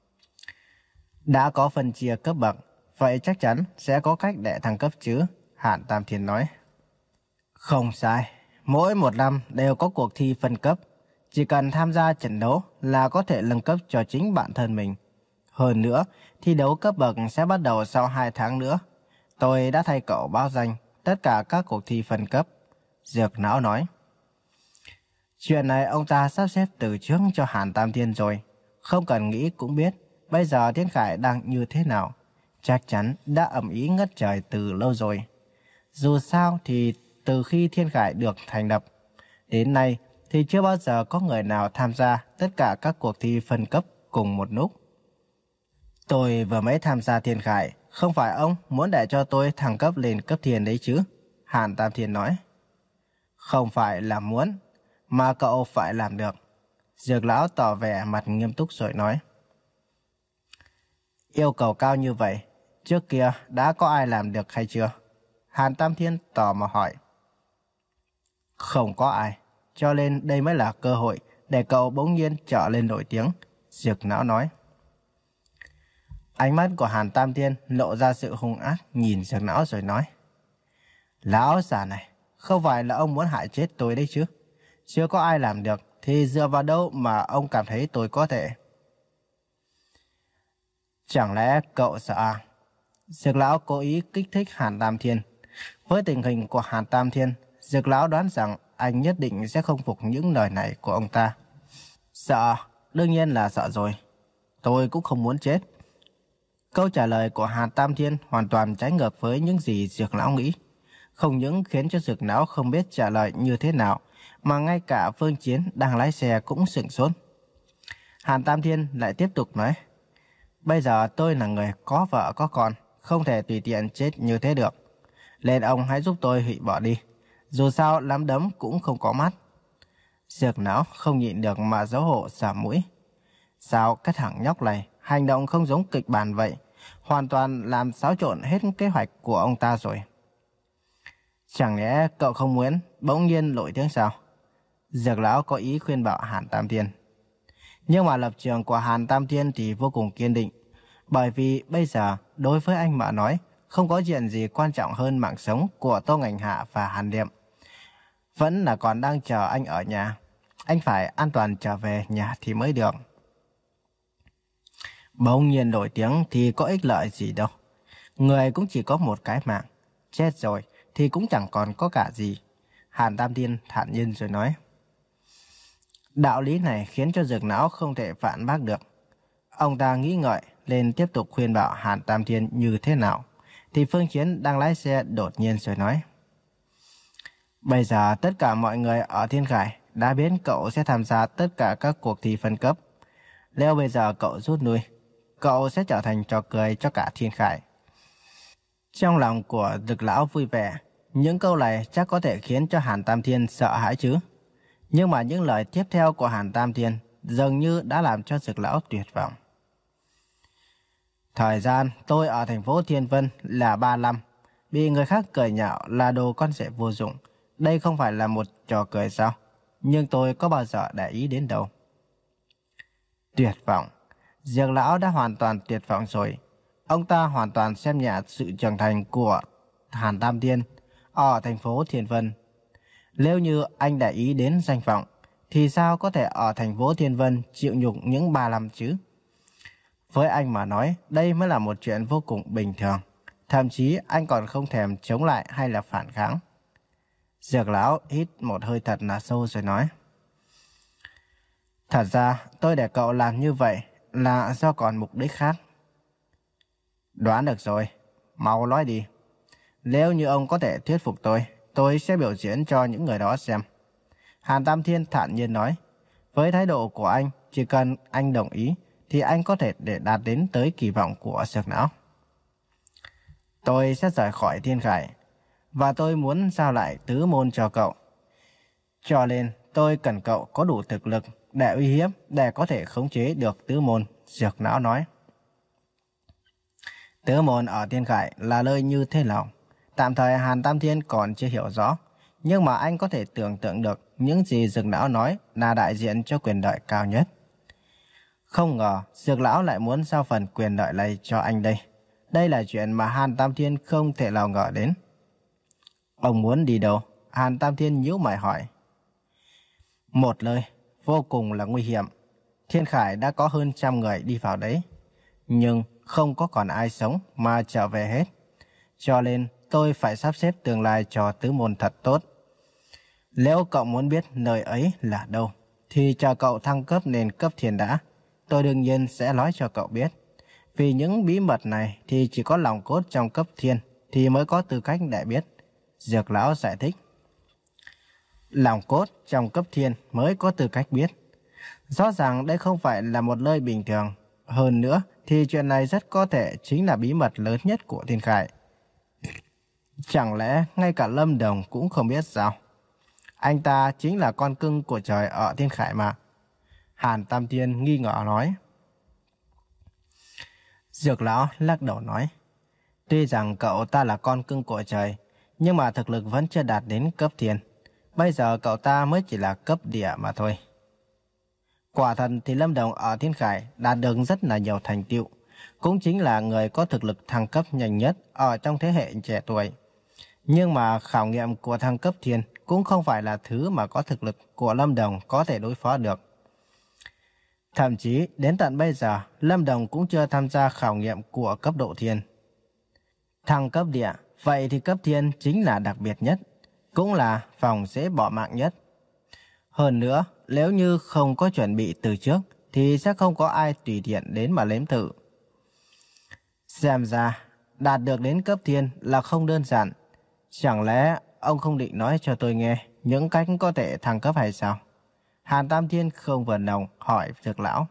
Đã có phân chia cấp bậc, vậy chắc chắn sẽ có cách để thăng cấp chứ, Hàn Tam Thiên nói. Không sai, mỗi một năm đều có cuộc thi phân cấp. Chỉ cần tham gia trận đấu là có thể nâng cấp cho chính bản thân mình. Hơn nữa, thi đấu cấp bậc sẽ bắt đầu sau hai tháng nữa. Tôi đã thay cậu báo danh tất cả các cuộc thi phân cấp, Dược Lão nói. Chuyện này ông ta sắp xếp từ trước cho Hàn Tam Thiên rồi. Không cần nghĩ cũng biết bây giờ Thiên Khải đang như thế nào. Chắc chắn đã ầm ĩ ngất trời từ lâu rồi. Dù sao thì từ khi Thiên Khải được thành lập đến nay thì chưa bao giờ có người nào tham gia tất cả các cuộc thi phân cấp cùng một lúc. Tôi vừa mới tham gia Thiên Khải, không phải ông muốn để cho tôi thăng cấp lên cấp Thiên đấy chứ? Hàn Tam Thiên nói. Không phải là muốn, mà cậu phải làm được. Dược Lão tỏ vẻ mặt nghiêm túc rồi nói. Yêu cầu cao như vậy, trước kia đã có ai làm được hay chưa? Hàn Tam Thiên tò mò hỏi. Không có ai, cho nên đây mới là cơ hội để cậu bỗng nhiên trở lên nổi tiếng, Dược Lão nói. Ánh mắt của Hàn Tam Thiên lộ ra sự hung ác nhìn Dược Lão rồi nói. Lão già này, không phải là ông muốn hại chết tôi đấy chứ? Chưa có ai làm được thì dựa vào đâu mà ông cảm thấy tôi có thể? Chẳng lẽ cậu sợ à? Dược Lão cố ý kích thích Hàn Tam Thiên. Với tình hình của Hàn Tam Thiên, Dược Lão đoán rằng anh nhất định sẽ không phục những lời này của ông ta. Sợ, đương nhiên là sợ rồi. Tôi cũng không muốn chết. Câu trả lời của Hàn Tam Thiên hoàn toàn trái ngược với những gì Dược Lão nghĩ. Không những khiến cho Dược Lão không biết trả lời như thế nào, mà ngay cả Phương Chiến đang lái xe cũng sửng sốt. Hàn Tam Thiên lại tiếp tục nói. Bây giờ tôi là người có vợ có con, không thể tùy tiện chết như thế được. Nên ông hãy giúp tôi hủy bỏ đi. Dù sao nắm đấm cũng không có mắt. Dược Lão không nhịn được mà xấu hổ xả mũi. Sao cái thằng nhóc này hành động không giống kịch bản vậy? Hoàn toàn làm xáo trộn hết kế hoạch của ông ta rồi. Chẳng lẽ cậu không muốn bỗng nhiên nổi tiếng sao? Dược Lão có ý khuyên bảo Hàn Tam Thiên. Nhưng mà lập trường của Hàn Tam Thiên thì vô cùng kiên định. Bởi vì bây giờ đối với anh mà nói, không có chuyện gì quan trọng hơn mạng sống của Tô Ngành Hạ và Hàn Liệm. Vẫn là còn đang chờ anh ở nhà. Anh phải an toàn trở về nhà thì mới được. Bỗng nhiên nổi tiếng thì có ích lợi gì đâu. Người cũng chỉ có một cái mạng. Chết rồi thì cũng chẳng còn có cả gì. Hàn Tam Thiên thản nhiên rồi nói. Đạo lý này khiến cho Dược Lão không thể phản bác được. Ông ta nghĩ ngợi lên tiếp tục khuyên bảo Hàn Tam Thiên như thế nào. Thì Phương Chiến đang lái xe đột nhiên rồi nói. Bây giờ tất cả mọi người ở Thiên Khải đã biết cậu sẽ tham gia tất cả các cuộc thi phân cấp. Nếu bây giờ cậu rút lui, cậu sẽ trở thành trò cười cho cả Thiên Khải. Trong lòng của Dược Lão vui vẻ, những câu này chắc có thể khiến cho Hàn Tam Thiên sợ hãi chứ. Nhưng mà những lời tiếp theo của Hàn Tam Thiên dường như đã làm cho Dược lão tuyệt vọng. Thời gian tôi ở thành phố Thiên Vân là ba năm, bị người khác cười nhạo là đồ con rể vô dụng. Đây không phải là một trò cười sao? Nhưng tôi có bao giờ để ý đến đâu. Tuyệt vọng. Dược lão đã hoàn toàn tuyệt vọng rồi. Ông ta hoàn toàn xem nhẹ sự trưởng thành của Hàn Tam Thiên ở thành phố Thiên Vân. Nếu như anh để ý đến danh vọng, thì sao có thể ở thành phố Thiên Vân chịu nhục những ba năm chứ? Với anh mà nói, đây mới là một chuyện vô cùng bình thường. Thậm chí anh còn không thèm chống lại hay là phản kháng. Dược lão hít một hơi thật là sâu rồi nói. Thật ra tôi để cậu làm như vậy là do còn mục đích khác. Đoán được rồi, mau nói đi. Nếu như ông có thể thuyết phục tôi, tôi sẽ biểu diễn cho những người đó xem. Hàn Tam Thiên thản nhiên nói. Với thái độ của anh, chỉ cần anh đồng ý, thì anh có thể để đạt đến tới kỳ vọng của Dược lão. Tôi sẽ rời khỏi Thiên Khải, và tôi muốn giao lại tứ môn cho cậu. Cho nên tôi cần cậu có đủ thực lực để uy hiếp, để có thể khống chế được tứ môn, Dược lão nói. Tứ môn ở Thiên Khải là nơi như thế nào? Tạm thời Hàn Tam Thiên còn chưa hiểu rõ, nhưng mà anh có thể tưởng tượng được những gì Dược lão nói là đại diện cho quyền lợi cao nhất. Không ngờ Dược lão lại muốn giao phần quyền lợi này cho anh đây. Đây là chuyện mà Hàn Tam Thiên không thể nào ngờ đến. Ông muốn đi đâu? Hàn Tam Thiên nhíu mày hỏi. Một nơi vô cùng là nguy hiểm. Thiên Khải đã có hơn trăm người đi vào đấy, nhưng không có còn ai sống mà trở về hết. Cho nên tôi phải sắp xếp tương lai cho tứ môn thật tốt. Nếu cậu muốn biết nơi ấy là đâu, thì chờ cậu thăng cấp lên cấp thiên đã. Tôi đương nhiên sẽ nói cho cậu biết. Vì những bí mật này thì chỉ có lòng cốt trong cấp thiên thì mới có tư cách để biết. Dược lão giải thích. Lòng cốt trong cấp thiên mới có tư cách biết. Rõ ràng đây không phải là một nơi bình thường. Hơn nữa thì chuyện này rất có thể chính là bí mật lớn nhất của Thiên Khải. Chẳng lẽ ngay cả Lâm Đồng cũng không biết sao? Anh ta chính là con cưng của trời ở Thiên Khải mà. Hàn Tam Thiên nghi ngờ nói. Dược lão lắc đầu nói. Tuy rằng cậu ta là con cưng của trời, nhưng mà thực lực vẫn chưa đạt đến cấp thiên. Bây giờ cậu ta mới chỉ là cấp địa mà thôi. Quả thật thì Lâm Đồng ở Thiên Khải đạt được rất là nhiều thành tựu. Cũng chính là người có thực lực thăng cấp nhanh nhất ở trong thế hệ trẻ tuổi. Nhưng mà khảo nghiệm của thăng cấp thiên cũng không phải là thứ mà có thực lực của Lâm Đồng có thể đối phó được. Thậm chí đến tận bây giờ, Lâm Đồng cũng chưa tham gia khảo nghiệm của cấp độ thiên. Thăng cấp địa, vậy thì cấp thiên chính là đặc biệt nhất, cũng là phòng dễ bỏ mạng nhất. Hơn nữa, nếu như không có chuẩn bị từ trước, thì sẽ không có ai tùy tiện đến mà nếm thử. Xem ra, đạt được đến cấp thiên là không đơn giản. Chẳng lẽ ông không định nói cho tôi nghe những cách có thể thăng cấp hay sao? Hàn Tam Thiên không vừa lòng hỏi Dược lão.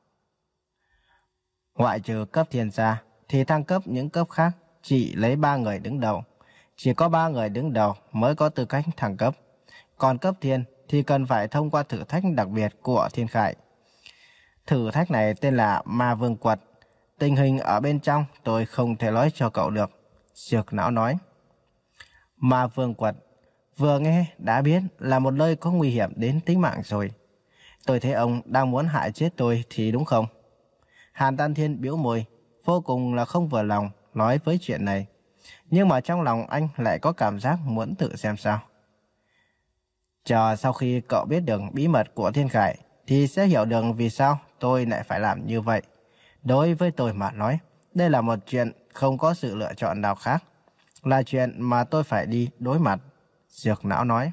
Ngoại trừ cấp thiên ra, thì thăng cấp những cấp khác chỉ lấy ba người đứng đầu. Chỉ có ba người đứng đầu mới có tư cách thăng cấp. Còn cấp thiên thì cần phải thông qua thử thách đặc biệt của Thiên Khải. Thử thách này tên là Ma Vương Quật. Tình hình ở bên trong tôi không thể nói cho cậu được, Dược lão nói. Ma Vương Quật, vừa nghe đã biết là một nơi có nguy hiểm đến tính mạng rồi. Tôi thấy ông đang muốn hại chết tôi thì đúng không? Hàn Tam Thiên bĩu môi, vô cùng là không vừa lòng nói với chuyện này. Nhưng mà trong lòng anh lại có cảm giác muốn tự xem sao. Chờ sau khi cậu biết được bí mật của Thiên Khải thì sẽ hiểu được vì sao tôi lại phải làm như vậy. Đối với tôi mà nói, đây là một chuyện không có sự lựa chọn nào khác. Là chuyện mà tôi phải đi đối mặt, Dược lão nói.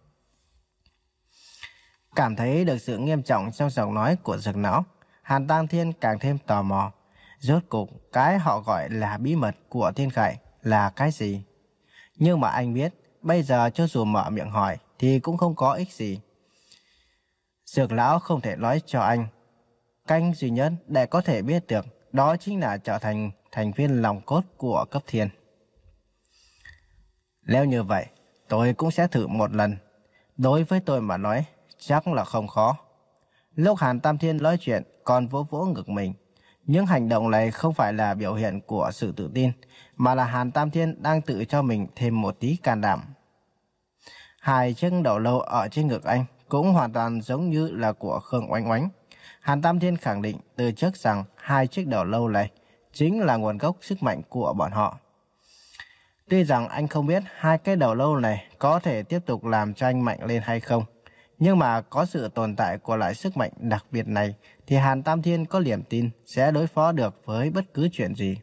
Cảm thấy được sự nghiêm trọng trong giọng nói của Dược lão, Hàn Tam Thiên càng thêm tò mò. Rốt cuộc cái họ gọi là bí mật của Thiên Khải là cái gì? Nhưng mà anh biết, bây giờ cho dù mở miệng hỏi thì cũng không có ích gì. Dược lão không thể nói cho anh. Cách duy nhất để có thể biết được đó chính là trở thành thành viên lòng cốt của cấp thiên. Nếu như vậy, tôi cũng sẽ thử một lần. Đối với tôi mà nói, chắc là không khó. Lúc Hàn Tam Thiên nói chuyện, còn vỗ vỗ ngực mình. Những hành động này không phải là biểu hiện của sự tự tin, mà là Hàn Tam Thiên đang tự cho mình thêm một tí can đảm. Hai chiếc đầu lâu ở trên ngực anh cũng hoàn toàn giống như là của Khương Oánh Oánh. Hàn Tam Thiên khẳng định từ trước rằng hai chiếc đầu lâu này chính là nguồn gốc sức mạnh của bọn họ. Tuy rằng anh không biết hai cái đầu lâu này có thể tiếp tục làm cho anh mạnh lên hay không, nhưng mà có sự tồn tại của loại sức mạnh đặc biệt này thì Hàn Tam Thiên có niềm tin sẽ đối phó được với bất cứ chuyện gì.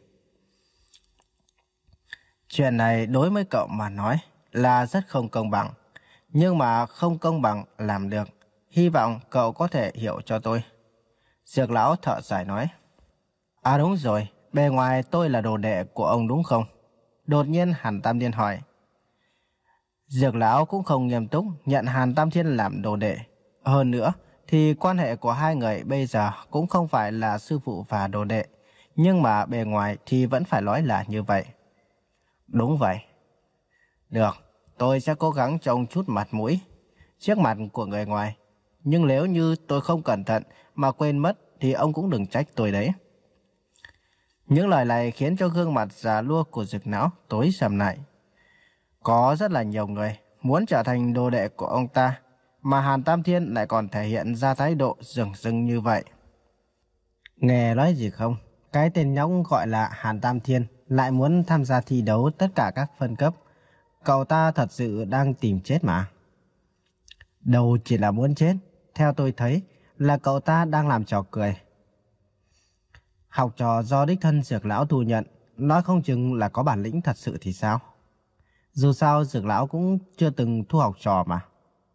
Chuyện này đối với cậu mà nói là rất không công bằng, nhưng mà không công bằng làm được. Hy vọng cậu có thể hiểu cho tôi. Dược lão thở dài nói. À đúng rồi, bề ngoài tôi là đồ đệ của ông đúng không? Đột nhiên Hàn Tam Thiên hỏi. Dược lão cũng không nghiêm túc nhận Hàn Tam Thiên làm đồ đệ. Hơn nữa thì quan hệ của hai người bây giờ cũng không phải là sư phụ và đồ đệ, nhưng mà bề ngoài thì vẫn phải nói là như vậy. Đúng vậy. Được, tôi sẽ cố gắng trông chút mặt mũi trước mặt của người ngoài. Nhưng nếu như tôi không cẩn thận mà quên mất thì ông cũng đừng trách tôi đấy. Những lời này khiến cho gương mặt già lua của Dực Lão tối sầm lại. Có rất là nhiều người muốn trở thành đồ đệ của ông ta, mà Hàn Tam Thiên lại còn thể hiện ra thái độ dửng dưng như vậy. Nghe nói gì không? Cái tên nhóc gọi là Hàn Tam Thiên lại muốn tham gia thi đấu tất cả các phân cấp. Cậu ta thật sự đang tìm chết mà. Đâu chỉ là muốn chết, theo tôi thấy là cậu ta đang làm trò cười. Học trò do đích thân Dược Lão thu nhận, nói không chừng là có bản lĩnh thật sự thì sao? Dù sao Dược Lão cũng chưa từng thu học trò mà.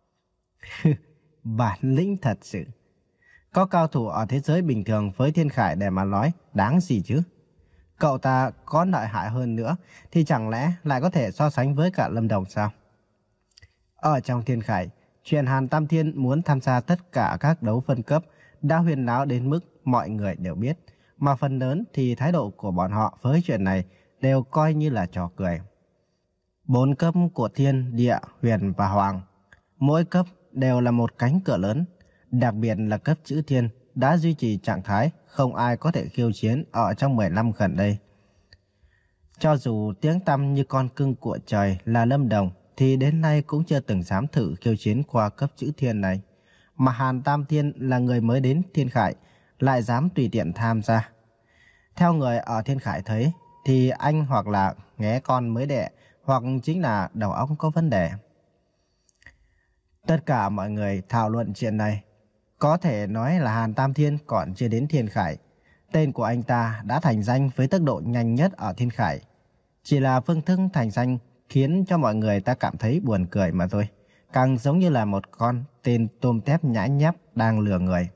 Bản lĩnh thật sự. Có cao thủ ở thế giới bình thường với Thiên Khải để mà nói, đáng gì chứ? Cậu ta có lợi hại hơn nữa thì chẳng lẽ lại có thể so sánh với cả Lâm Đồng sao? Ở trong Thiên Khải, chuyện Hàn Tam Thiên muốn tham gia tất cả các đấu phân cấp đã huyên náo đến mức mọi người đều biết, mà phần lớn thì thái độ của bọn họ với chuyện này đều coi như là trò cười. Bốn cấp của Thiên, Địa, Huyền và Hoàng, mỗi cấp đều là một cánh cửa lớn, đặc biệt là cấp chữ Thiên đã duy trì trạng thái không ai có thể khiêu chiến ở trong mười năm gần đây. Cho dù tiếng tăm như con cưng của trời là Lâm Đồng thì đến nay cũng chưa từng dám thử khiêu chiến qua cấp chữ Thiên này, mà Hàn Tam Thiên là người mới đến Thiên Khải lại dám tùy tiện tham gia. Theo người ở Thiên Khải thấy thì anh hoặc là nghé con mới đẻ, hoặc chính là đầu óc có vấn đề. Tất cả mọi người thảo luận chuyện này. Có thể nói là Hàn Tam Thiên còn chưa đến Thiên Khải, tên của anh ta đã thành danh với tốc độ nhanh nhất ở Thiên Khải. Chỉ là phương thức thành danh khiến cho mọi người ta cảm thấy buồn cười mà thôi, càng giống như là một con tên tôm tép nhãi nhép đang lừa người.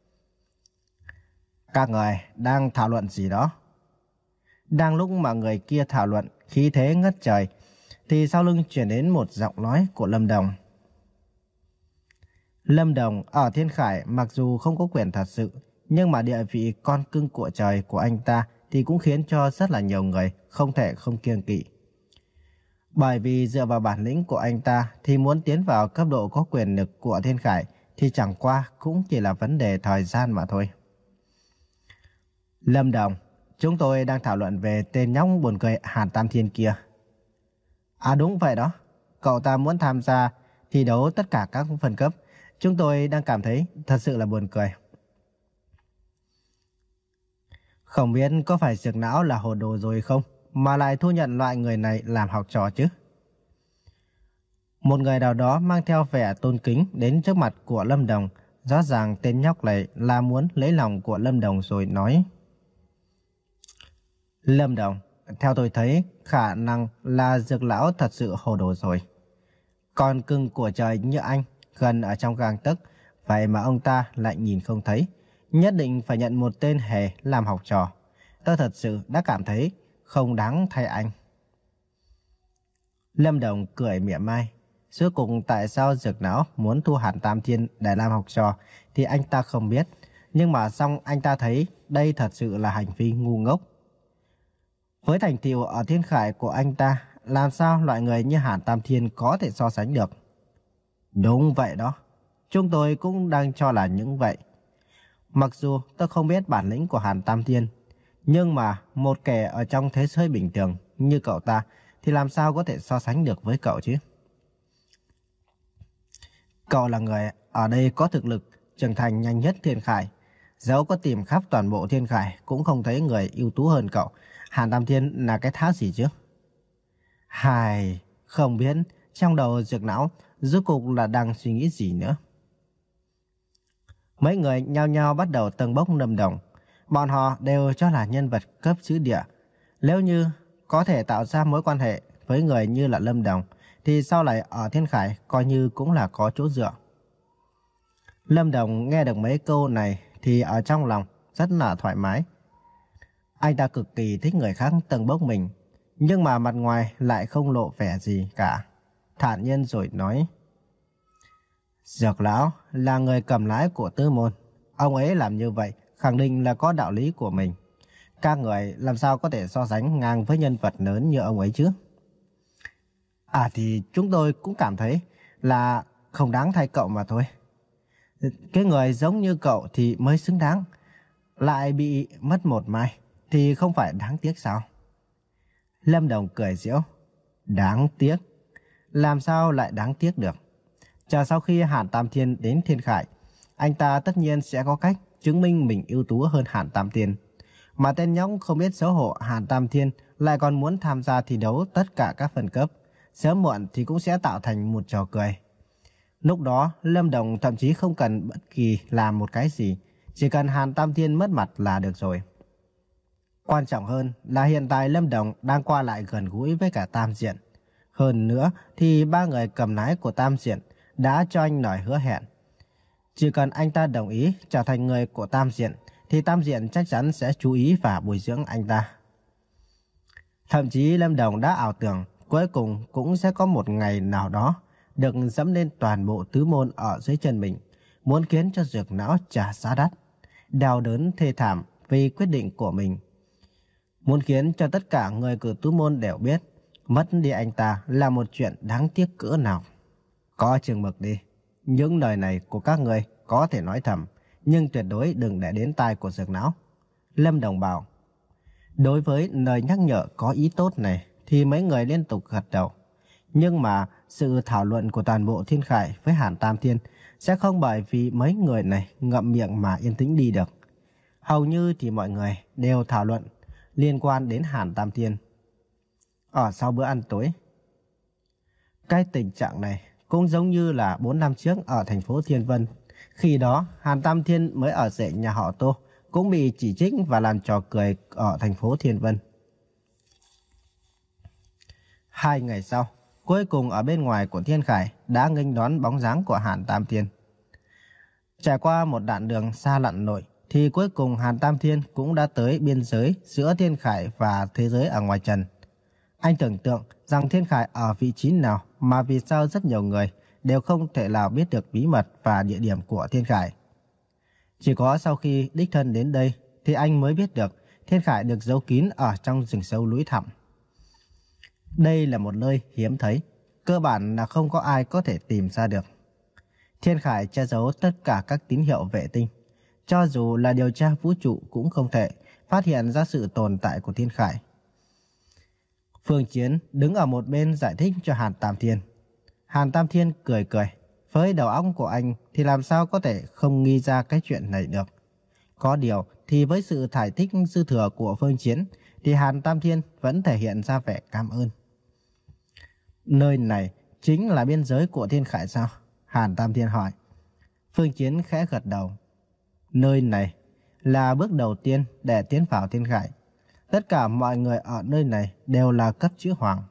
Các người đang thảo luận gì đó? Đang lúc mà người kia thảo luận khí thế ngất trời thì sau lưng truyền đến một giọng nói của Lâm Đồng. Lâm Đồng ở Thiên Khải mặc dù không có quyền thật sự, nhưng mà địa vị con cưng của trời của anh ta thì cũng khiến cho rất là nhiều người không thể không kiêng kỵ. Bởi vì dựa vào bản lĩnh của anh ta thì muốn tiến vào cấp độ có quyền lực của Thiên Khải thì chẳng qua cũng chỉ là vấn đề thời gian mà thôi. Lâm Đồng, chúng tôi đang thảo luận về tên nhóc buồn cười Hàn Tam Thiên kia. À đúng vậy đó, cậu ta muốn tham gia thi đấu tất cả các phân cấp. Chúng tôi đang cảm thấy thật sự là buồn cười. Không biết có phải Dược Lão là hồ đồ rồi không, mà lại thu nhận loại người này làm học trò chứ? Một người nào đó mang theo vẻ tôn kính đến trước mặt của Lâm Đồng. Rõ ràng tên nhóc này là muốn lấy lòng của Lâm Đồng rồi nói. Lâm Đồng, theo tôi thấy khả năng là Dược Lão thật sự hồ đồ rồi. Con cưng của trời như anh gần ở trong gang tấc, vậy mà ông ta lại nhìn không thấy, nhất định phải nhận một tên hề làm học trò. Tôi thật sự đã cảm thấy không đáng thay anh. Lâm Đồng cười mỉa mai. Suốt cùng tại sao Dược Lão muốn thu Hàn Tam Thiên để làm học trò thì anh ta không biết, nhưng mà xong anh ta thấy đây thật sự là hành vi ngu ngốc. Với thành tựu ở Thiên Khải của anh ta, làm sao loại người như Hàn Tam Thiên có thể so sánh được? Đúng vậy đó, chúng tôi cũng đang cho là những vậy. Mặc dù tôi không biết bản lĩnh của Hàn Tam Thiên, nhưng mà một kẻ ở trong thế giới bình thường như cậu ta thì làm sao có thể so sánh được với cậu chứ? Cậu là người ở đây có thực lực trưởng thành nhanh nhất Thiên Khải. Dẫu có tìm khắp toàn bộ Thiên Khải cũng không thấy người ưu tú hơn cậu. Hàn Tam Thiên là cái thá gì chứ? Hài, không biết trong đầu Dược Lão rốt cuộc là đang suy nghĩ gì nữa. Mấy người nhao nhao bắt đầu tâng bốc Lâm Đồng. Bọn họ đều cho là nhân vật cấp chữ địa. Nếu như có thể tạo ra mối quan hệ với người như là Lâm Đồng, thì sau này ở Thiên Khải coi như cũng là có chỗ dựa. Lâm Đồng nghe được mấy câu này thì ở trong lòng rất là thoải mái. Anh ta cực kỳ thích người khác tâng bốc mình, nhưng mà mặt ngoài lại không lộ vẻ gì cả. Thản nhiên rồi nói: Dược Lão là người cầm lái của Tư Môn. Ông ấy làm như vậy khẳng định là có đạo lý của mình. Các người làm sao có thể so sánh ngang với nhân vật lớn như ông ấy chứ? À thì chúng tôi cũng cảm thấy là không đáng thay cậu mà thôi. Cái người giống như cậu thì mới xứng đáng. Lại bị mất một mai thì không phải đáng tiếc sao? Lâm Đồng cười giễu. Đáng tiếc? Làm sao lại đáng tiếc được? Chờ sau khi Hàn Tam Thiên đến Thiên Khải, anh ta tất nhiên sẽ có cách chứng minh mình ưu tú hơn Hàn Tam Thiên. Mà tên nhóc không biết xấu hổ Hàn Tam Thiên lại còn muốn tham gia thi đấu tất cả các phần cấp. Sớm muộn thì cũng sẽ tạo thành một trò cười. Lúc đó Lâm Đồng thậm chí không cần bất kỳ làm một cái gì, chỉ cần Hàn Tam Thiên mất mặt là được rồi. Quan trọng hơn là hiện tại Lâm Đồng đang qua lại gần gũi với cả Tam Diện. Hơn nữa thì ba người cầm lái của Tam Diện đã cho anh lời hứa hẹn. Chỉ cần anh ta đồng ý trở thành người của Tam Diện thì Tam Diện chắc chắn sẽ chú ý và bồi dưỡng anh ta. Thậm chí Lâm Đồng đã ảo tưởng cuối cùng cũng sẽ có một ngày nào đó được dẫm lên toàn bộ tứ môn ở dưới chân mình, muốn khiến cho Dược Lão trả giá đắt, đau đớn thê thảm vì quyết định của mình. Muốn khiến cho tất cả người của tứ môn đều biết mất đi anh ta là một chuyện đáng tiếc cỡ nào. Có chừng mực đi. Những lời này của các người có thể nói thầm, nhưng tuyệt đối đừng để đến tai của Dược Lão. Lâm Đồng bảo. Đối với lời nhắc nhở có ý tốt này thì mấy người liên tục gật đầu. Nhưng mà sự thảo luận của toàn bộ Thiên Khải với Hàn Tam Thiên sẽ không bởi vì mấy người này ngậm miệng mà yên tĩnh đi được. Hầu như thì mọi người đều thảo luận liên quan đến Hàn Tam Thiên. Ở sau bữa ăn tối, cái tình trạng này cũng giống như là bốn năm trước ở thành phố Thiên Vân. Khi đó Hàn Tam Thiên mới ở rể nhà họ Tô, cũng bị chỉ trích và làm trò cười ở thành phố Thiên Vân. Hai ngày sau, cuối cùng ở bên ngoài của Thiên Khải đã nghênh đón bóng dáng của Hàn Tam Thiên. Trải qua một đoạn đường xa lặn lội thì cuối cùng Hàn Tam Thiên cũng đã tới biên giới giữa Thiên Khải và thế giới ở ngoài trần. Anh tưởng tượng rằng Thiên Khải ở vị trí nào mà vì sao rất nhiều người đều không thể nào biết được bí mật và địa điểm của Thiên Khải. Chỉ có sau khi đích thân đến đây thì anh mới biết được Thiên Khải được giấu kín ở trong rừng sâu núi thẳm. Đây là một nơi hiếm thấy, cơ bản là không có ai có thể tìm ra được. Thiên Khải che giấu tất cả các tín hiệu vệ tinh. Cho dù là điều tra vũ trụ cũng không thể phát hiện ra sự tồn tại của Thiên Khải. Phương Chiến đứng ở một bên giải thích cho Hàn Tam Thiên. Hàn Tam Thiên cười cười. Với đầu óc của anh thì làm sao có thể không nghi ra cái chuyện này được. Có điều thì với sự giải thích dư thừa của Phương Chiến thì Hàn Tam Thiên vẫn thể hiện ra vẻ cảm ơn. Nơi này chính là biên giới của Thiên Khải sao? Hàn Tam Thiên hỏi. Phương Chiến khẽ gật đầu. Nơi này là bước đầu tiên để tiến vào Thiên Khải. Tất cả mọi người ở nơi này đều là cấp chữ hoàng.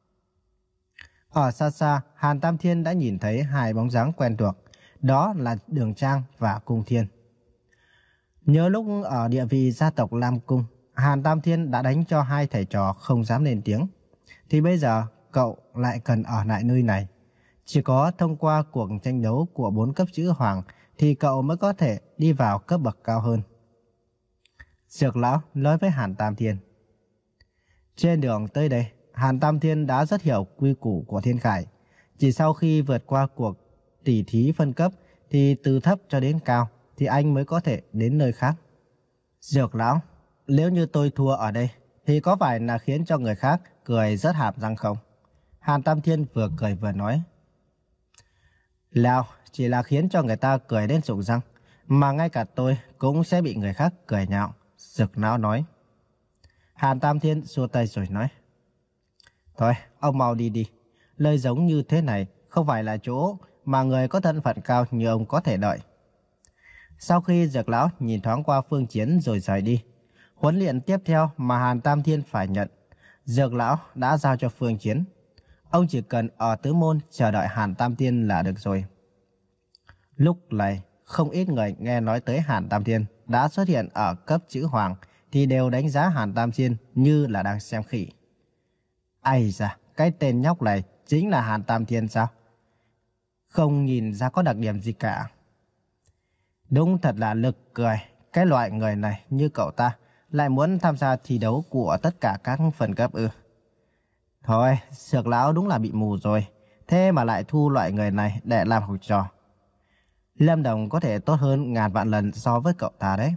Ở xa xa, Hàn Tam Thiên đã nhìn thấy hai bóng dáng quen thuộc. Đó là Đường Trang và Cung Thiên. Nhớ lúc ở địa vị gia tộc Lam Cung, Hàn Tam Thiên đã đánh cho hai thầy trò không dám lên tiếng. Thì bây giờ cậu lại cần ở lại nơi này. Chỉ có thông qua cuộc tranh đấu của bốn cấp chữ hoàng thì cậu mới có thể đi vào cấp bậc cao hơn. Dược Lão nói với Hàn Tam Thiên. Trên đường tới đây, Hàn Tam Thiên đã rất hiểu quy củ của Thiên Khải. Chỉ sau khi vượt qua cuộc tỉ thí phân cấp thì từ thấp cho đến cao thì anh mới có thể đến nơi khác. Dược lão, nếu như tôi thua ở đây thì có phải là khiến cho người khác cười rớt hàm răng không? Hàn Tam Thiên vừa cười vừa nói. Lão chỉ là khiến cho người ta cười đến rụng răng, mà ngay cả tôi cũng sẽ bị người khác cười nhạo. Dược lão nói. Hàn Tam Thiên xua tay rồi nói. Thôi, ông mau đi đi. Lời giống như thế này không phải là chỗ mà người có thân phận cao như ông có thể đợi. Sau khi Dược lão nhìn thoáng qua Phương Chiến rồi rời đi, huấn luyện tiếp theo mà Hàn Tam Thiên phải nhận, Dược lão đã giao cho Phương Chiến. Ông chỉ cần ở tứ môn chờ đợi Hàn Tam Thiên là được rồi. Lúc này, không ít người nghe nói tới Hàn Tam Thiên đã xuất hiện ở cấp chữ hoàng thì đều đánh giá Hàn Tam Thiên như là đang xem khỉ. Ây da, cái tên nhóc này chính là Hàn Tam Thiên sao? Không nhìn ra có đặc điểm gì cả. Đúng thật là nực cười, cái loại người này như cậu ta lại muốn tham gia thi đấu của tất cả các phần cấp ư. Thôi, Dược lão đúng là bị mù rồi, thế mà lại thu loại người này để làm học trò. Lâm Đồng có thể tốt hơn ngàn vạn lần so với cậu ta đấy.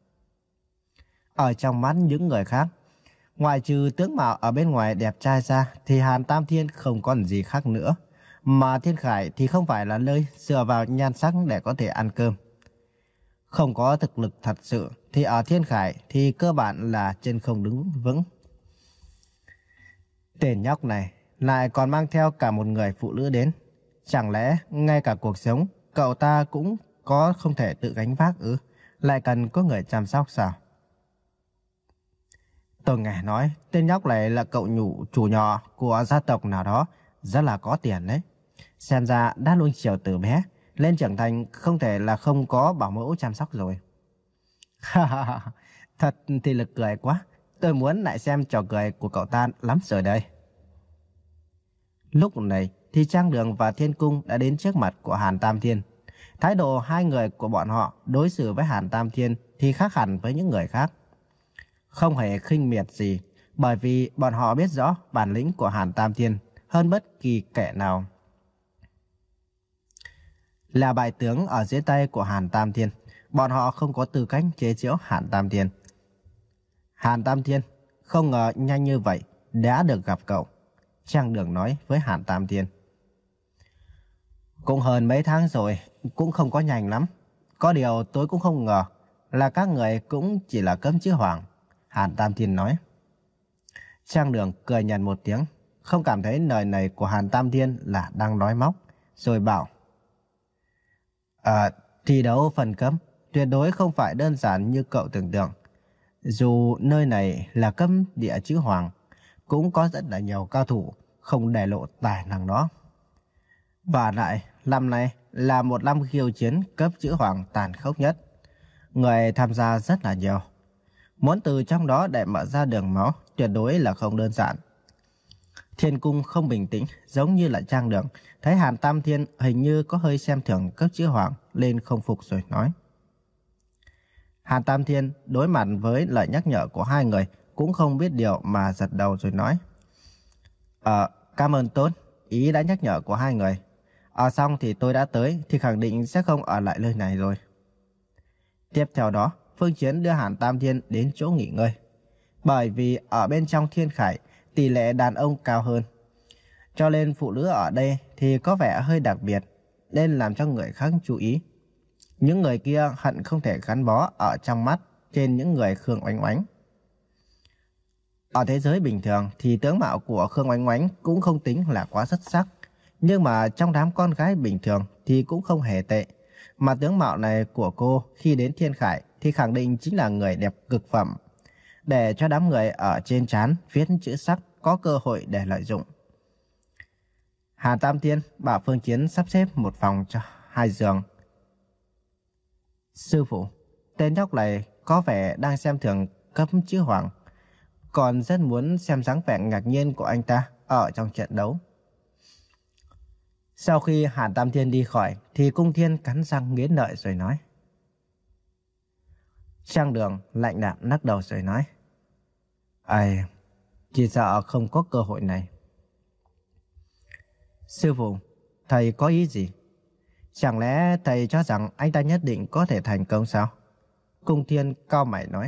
Ở trong mắt những người khác, ngoại trừ tướng mạo ở bên ngoài đẹp trai ra thì Hàn Tam Thiên không còn gì khác nữa. Mà Thiên Khải thì không phải là nơi dựa vào nhan sắc để có thể ăn cơm. Không có thực lực thật sự thì ở Thiên Khải thì cơ bản là chân không đứng vững. Tên nhóc này lại còn mang theo cả một người phụ nữ đến. Chẳng lẽ ngay cả cuộc sống cậu ta cũng có không thể tự gánh vác ư? Lại cần có người chăm sóc sao? Tôi nghe nói tên nhóc này là cậu nhủ chủ nhỏ của gia tộc nào đó, rất là có tiền đấy. Xem ra đã luôn chiều từ bé, lên trưởng thành không thể là không có bảo mẫu chăm sóc rồi. Ha ha ha, thật thì lực cười quá. Tôi muốn lại xem trò cười của cậu ta lắm rồi đây. Lúc này thì Trang Đường và Thiên Cung đã đến trước mặt của Hàn Tam Thiên. Thái độ hai người của bọn họ đối xử với Hàn Tam Thiên thì khác hẳn với những người khác. Không hề khinh miệt gì, bởi vì bọn họ biết rõ bản lĩnh của Hàn Tam Thiên hơn bất kỳ kẻ nào. Là bại tướng ở dưới tay của Hàn Tam Thiên, bọn họ không có tư cách chế giễu Hàn Tam Thiên. Hàn Tam Thiên, không ngờ nhanh như vậy đã được gặp cậu. Trang Đường nói với Hàn Tam Thiên. Cũng hơn mấy tháng rồi, cũng không có nhanh lắm. Có điều tôi cũng không ngờ là các người cũng chỉ là cấm chữ hoàng. Hàn Tam Thiên nói. Trang Đường cười nhạt một tiếng, không cảm thấy lời này của Hàn Tam Thiên là đang nói móc, rồi bảo. À, thi đấu phần cấp tuyệt đối không phải đơn giản như cậu tưởng tượng. Dù nơi này là cấp địa chữ hoàng, cũng có rất là nhiều cao thủ không để lộ tài năng đó. Và lại, năm này là một năm khiêu chiến cấp chữ hoàng tàn khốc nhất. Người tham gia rất là nhiều. Muốn từ trong đó để mở ra đường máu tuyệt đối là không đơn giản. Thiên Cung không bình tĩnh, giống như là Trang Đường, thấy Hàn Tam Thiên hình như có hơi xem thường cấp chữ hoàng, lên không phục rồi nói. Hàn Tam Thiên đối mặt với lời nhắc nhở của hai người cũng không biết điều mà giật đầu rồi nói. Ờ, cảm ơn tốt, ý đã nhắc nhở của hai người. Ở xong thì tôi đã tới thì khẳng định sẽ không ở lại nơi này rồi. Tiếp theo đó, Phương Chiến đưa Hàn Tam Thiên đến chỗ nghỉ ngơi. Bởi vì ở bên trong Thiên Khải tỷ lệ đàn ông cao hơn, cho nên phụ nữ ở đây thì có vẻ hơi đặc biệt, nên làm cho người khác chú ý. Những người kia hận không thể gắn bó ở trong mắt trên những người Khương Oánh Oánh. Ở thế giới bình thường thì tướng mạo của Khương Oánh Oánh cũng không tính là quá xuất sắc, nhưng mà trong đám con gái bình thường thì cũng không hề tệ. Mà tướng mạo này của cô khi đến Thiên Khải thì khẳng định chính là người đẹp cực phẩm, để cho đám người ở trên trán viết chữ sắc có cơ hội để lợi dụng. Hà Tam Thiên bảo Phương Chiến sắp xếp một phòng cho hai giường. Sư phụ, tên nhóc này có vẻ đang xem thường cấp chữ hoàng, còn rất muốn xem dáng vẻ ngạc nhiên của anh ta ở trong trận đấu. Sau khi Hàn Tam Thiên đi khỏi thì Cung Thiên cắn răng nghiến lợi rồi nói. Trang Đường lạnh đạm lắc đầu rồi nói. Ây, Chỉ sợ không có cơ hội này. Sư phụ, thầy có ý gì? Chẳng lẽ thầy cho rằng anh ta nhất định có thể thành công sao? Cung Thiên cau mày nói.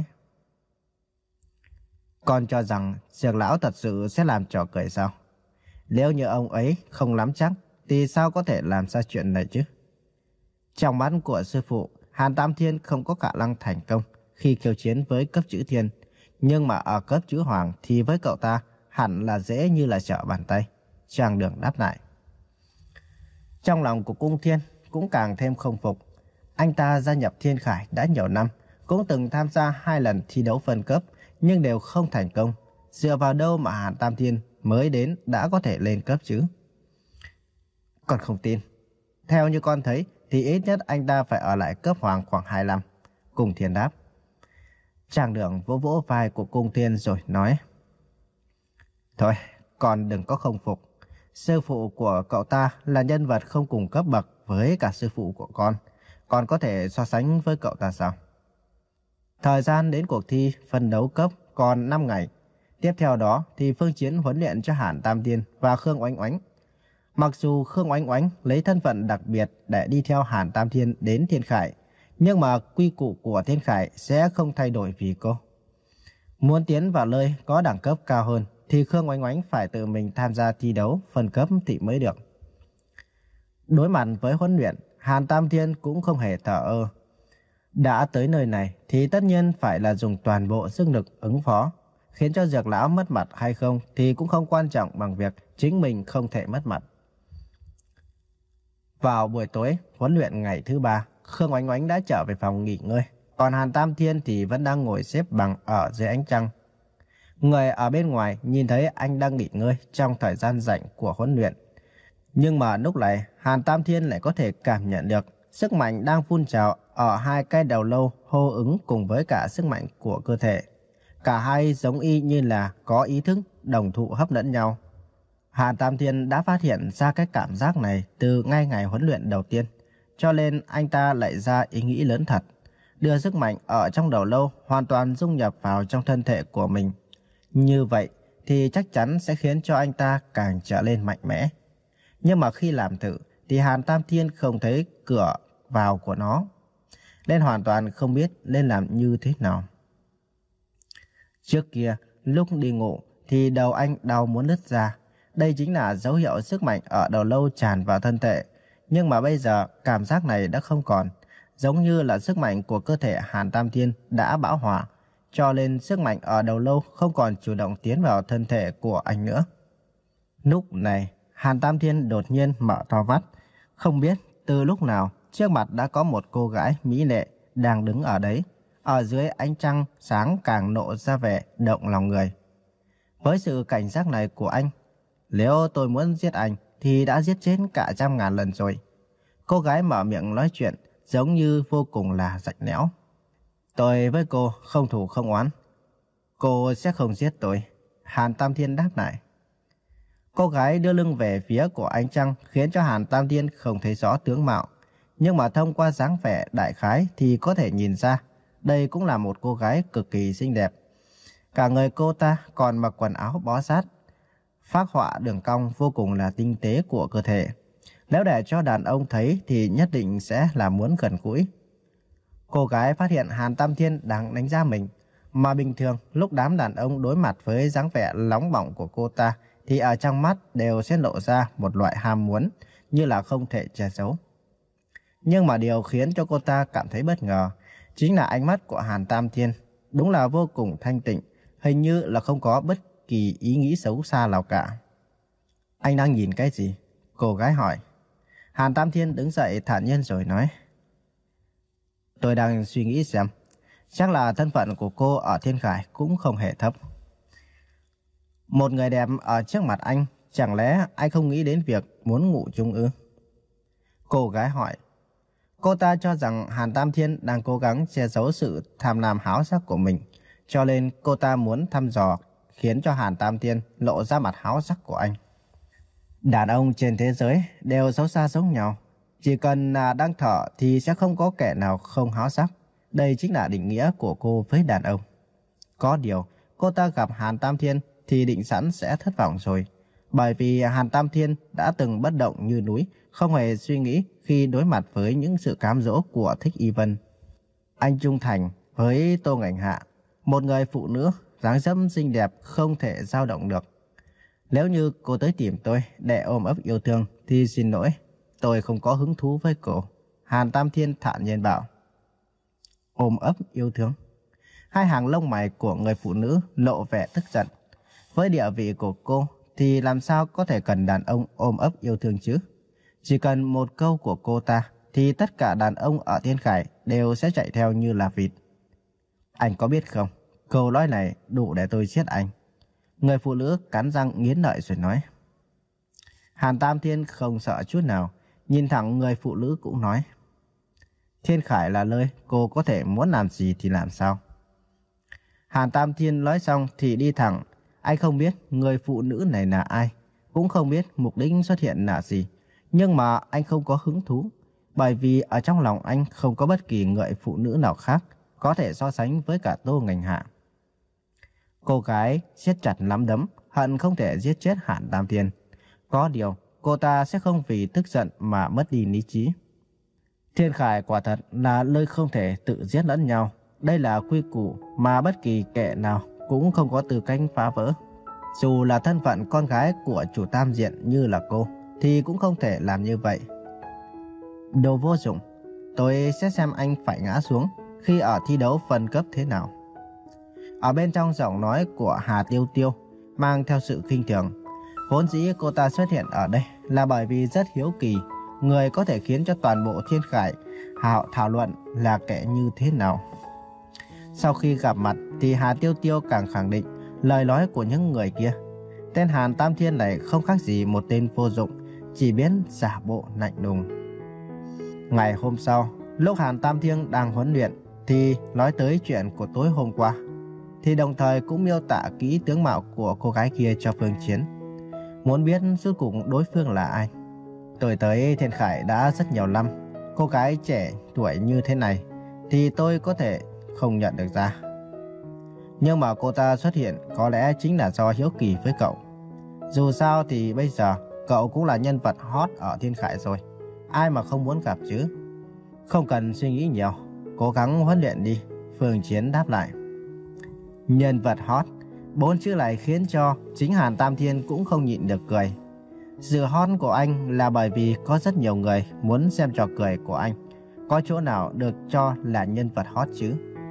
Con cho rằng Dược lão thật sự sẽ làm trò cười sao? Nếu như ông ấy không nắm chắc thì sao có thể làm ra chuyện này chứ? Trong mắt của sư phụ, Hàn Tam Thiên không có khả năng thành công khi khiêu chiến với cấp chữ thiên, nhưng mà ở cấp chữ hoàng thì với cậu ta hẳn là dễ như là trở bàn tay. Trang Đường đáp lại. Trong lòng của Cung Thiên cũng càng thêm không phục. Anh ta gia nhập Thiên Khải đã nhiều năm, cũng từng tham gia hai lần thi đấu phân cấp, nhưng đều không thành công. Dựa vào đâu mà Hàn Tam Thiên mới đến đã có thể lên cấp chứ? Con không tin. Theo như con thấy thì ít nhất anh ta phải ở lại cấp hoàng khoảng hai năm. Cung Thiên đáp. Trang Đường vỗ vỗ vai của Cung Thiên rồi nói. Thôi, con đừng có không phục. Sư phụ của cậu ta là nhân vật không cùng cấp bậc với cả sư phụ của con. Con có thể so sánh với cậu ta sao? Thời gian đến cuộc thi phân đấu cấp còn năm ngày. Tiếp theo đó thì Phương Chiến huấn luyện cho Hàn Tam Thiên và Khương Oánh Oánh. Mặc dù Khương Oánh Oánh lấy thân phận đặc biệt để đi theo Hàn Tam Thiên đến Thiên Khải, nhưng mà quy củ của Thiên Khải sẽ không thay đổi vì cô. Muốn tiến vào nơi có đẳng cấp cao hơn thì Khương Oánh Oánh phải tự mình tham gia thi đấu phân cấp thì mới được. Đối mặt với huấn luyện, Hàn Tam Thiên cũng không hề thờ ơ. Đã tới nơi này thì tất nhiên phải là dùng toàn bộ sức lực ứng phó. Khiến cho Dược lão mất mặt hay không thì cũng không quan trọng bằng việc chính mình không thể mất mặt. Vào buổi tối huấn luyện ngày thứ ba, Khương Oánh Oánh đã trở về phòng nghỉ ngơi, còn Hàn Tam Thiên thì vẫn đang ngồi xếp bằng ở dưới ánh trăng. Người ở bên ngoài nhìn thấy anh đang nghỉ ngơi trong thời gian rảnh của huấn luyện. Nhưng mà lúc này Hàn Tam Thiên lại có thể cảm nhận được sức mạnh đang phun trào ở hai cái đầu lâu hô ứng cùng với cả sức mạnh của cơ thể. Cả hai giống y như là có ý thức đồng thụ hấp dẫn nhau. Hàn Tam Thiên đã phát hiện ra cái cảm giác này từ ngay ngày huấn luyện đầu tiên, cho nên anh ta lại ra ý nghĩ lớn thật, đưa sức mạnh ở trong đầu lâu hoàn toàn dung nhập vào trong thân thể của mình. Như vậy thì chắc chắn sẽ khiến cho anh ta càng trở lên mạnh mẽ. Nhưng mà khi làm thử thì Hàn Tam Thiên không thấy cửa vào của nó, nên hoàn toàn không biết nên làm như thế nào. Trước kia, lúc đi ngủ thì đầu anh đau muốn nứt ra. Đây chính là dấu hiệu sức mạnh ở đầu lâu tràn vào thân thể. Nhưng mà bây giờ cảm giác này đã không còn. Giống như là sức mạnh của cơ thể Hàn Tam Thiên đã bão hòa, cho nên sức mạnh ở đầu lâu không còn chủ động tiến vào thân thể của anh nữa. Lúc này, Hàn Tam Thiên đột nhiên mở to mắt. Không biết từ lúc nào trước mặt đã có một cô gái mỹ lệ đang đứng ở đấy. Ở dưới ánh trăng sáng càng nộ ra vẻ động lòng người. Với sự cảnh giác này của anh, nếu tôi muốn giết anh thì đã giết chết cả trăm ngàn lần rồi. Cô gái mở miệng nói chuyện giống như vô cùng là rạch rẽo. Tôi với cô không thù không oán. Cô sẽ không giết tôi. Hàn Tam Thiên đáp lại. Cô gái đưa lưng về phía của ánh trăng khiến cho Hàn Tam Thiên không thấy rõ tướng mạo. Nhưng mà thông qua dáng vẻ đại khái thì có thể nhìn ra đây cũng là một cô gái cực kỳ xinh đẹp. Cả người cô ta còn mặc quần áo bó sát, phác họa đường cong vô cùng là tinh tế của cơ thể. Nếu để cho đàn ông thấy thì nhất định sẽ là muốn gần gũi. Cô gái phát hiện Hàn Tam Thiên đang đánh giá mình, mà bình thường lúc đám đàn ông đối mặt với dáng vẻ nóng bỏng của cô ta thì ở trong mắt đều sẽ lộ ra một loại ham muốn như là không thể che giấu. Nhưng mà điều khiến cho cô ta cảm thấy bất ngờ chính là ánh mắt của Hàn Tam Thiên, đúng là vô cùng thanh tịnh, hình như là không có bất kỳ ý nghĩ xấu xa nào cả. Anh đang nhìn cái gì? Cô gái hỏi. Hàn Tam Thiên đứng dậy thản nhiên rồi nói. Tôi đang suy nghĩ xem, chắc là thân phận của cô ở Thiên Khải cũng không hề thấp. Một người đẹp ở trước mặt anh, chẳng lẽ anh không nghĩ đến việc muốn ngủ chung ư? Cô gái hỏi. Cô ta cho rằng Hàn Tam Thiên đang cố gắng che giấu sự tham lam háo sắc của mình, cho nên cô ta muốn thăm dò, khiến cho Hàn Tam Thiên lộ ra mặt háo sắc của anh. Đàn ông trên thế giới đều xấu xa giống nhau. Chỉ cần là đang thở thì sẽ không có kẻ nào không háo sắc. Đây chính là định nghĩa của cô với đàn ông. Có điều, cô ta gặp Hàn Tam Thiên thì định sẵn sẽ thất vọng rồi. Bởi vì Hàn Tam Thiên đã từng bất động như núi, không hề suy nghĩ khi đối mặt với những sự cám dỗ của Thích Y Vân. Anh trung thành với Tô Ngạnh Hạ, một người phụ nữ dáng dấp xinh đẹp không thể dao động được. Nếu như cô tới tìm tôi để ôm ấp yêu thương thì xin lỗi, tôi không có hứng thú với cô. Hàn Tam Thiên thản nhiên bảo. Ôm ấp yêu thương? Hai hàng lông mày của người phụ nữ lộ vẻ tức giận. Với địa vị của cô thì làm sao có thể cần đàn ông ôm ấp yêu thương chứ? Chỉ cần một câu của cô ta thì tất cả đàn ông ở Thiên Khải đều sẽ chạy theo như là vịt. Anh có biết không, câu nói này đủ để tôi giết anh. Người phụ nữ cắn răng nghiến lợi rồi nói. Hàn Tam Thiên không sợ chút nào, nhìn thẳng người phụ nữ cũng nói. Thiên Khải là nơi cô có thể muốn làm gì thì làm sao. Hàn Tam Thiên nói xong thì đi thẳng. Anh không biết người phụ nữ này là ai, cũng không biết mục đích xuất hiện là gì. Nhưng mà anh không có hứng thú, bởi vì ở trong lòng anh không có bất kỳ người phụ nữ nào khác có thể so sánh với cả Tô Ngạnh Hạ. Cô gái siết chặt nắm đấm, hận không thể giết chết Hàn Tam Thiên. Có điều, cô ta sẽ không vì tức giận mà mất đi lý trí. Thiên Khải quả thật là nơi không thể tự giết lẫn nhau. Đây là quy củ mà bất kỳ kẻ nào cũng không có tư cách phá vỡ. Dù là thân phận con gái của chủ tam diện như là cô, thì cũng không thể làm như vậy. Đồ vô dụng, tôi sẽ xem anh phải ngã xuống khi ở thi đấu phân cấp thế nào. Ở bên trong giọng nói của Hà Tiêu Tiêu mang theo sự khinh thường. Vốn dĩ cô ta xuất hiện ở đây là bởi vì rất hiếu kỳ người có thể khiến cho toàn bộ Thiên Khải hào thảo luận là kẻ như thế nào. Sau khi gặp mặt thì Hà Tiêu Tiêu càng khẳng định lời nói của những người kia. Tên Hàn Tam Thiên này không khác gì một tên vô dụng, chỉ biết giả bộ lạnh lùng. Ngày hôm sau, lúc Hàn Tam Thiên đang huấn luyện thì nói tới chuyện của tối hôm qua, thì đồng thời cũng miêu tả kỹ tướng mạo của cô gái kia cho Phương Chiến. Muốn biết rốt cuộc đối phương là ai. Tôi tới Thiên Khải đã rất nhiều năm, cô gái trẻ tuổi như thế này thì tôi có thể không nhận được ra. Nhưng mà cô ta xuất hiện có lẽ chính là do hiếu kỳ với cậu. Dù sao thì bây giờ cậu cũng là nhân vật hot ở Thiên Khải rồi, ai mà không muốn gặp chứ. Không cần suy nghĩ nhiều, cố gắng huấn luyện đi, Phương Chiến đáp lại. Nhân vật hot, bốn chữ này khiến cho chính Hàn Tam Thiên cũng không nhịn được cười. Sự hot của anh là bởi vì có rất nhiều người muốn xem trò cười của anh. Có chỗ nào được cho là nhân vật hot chứ?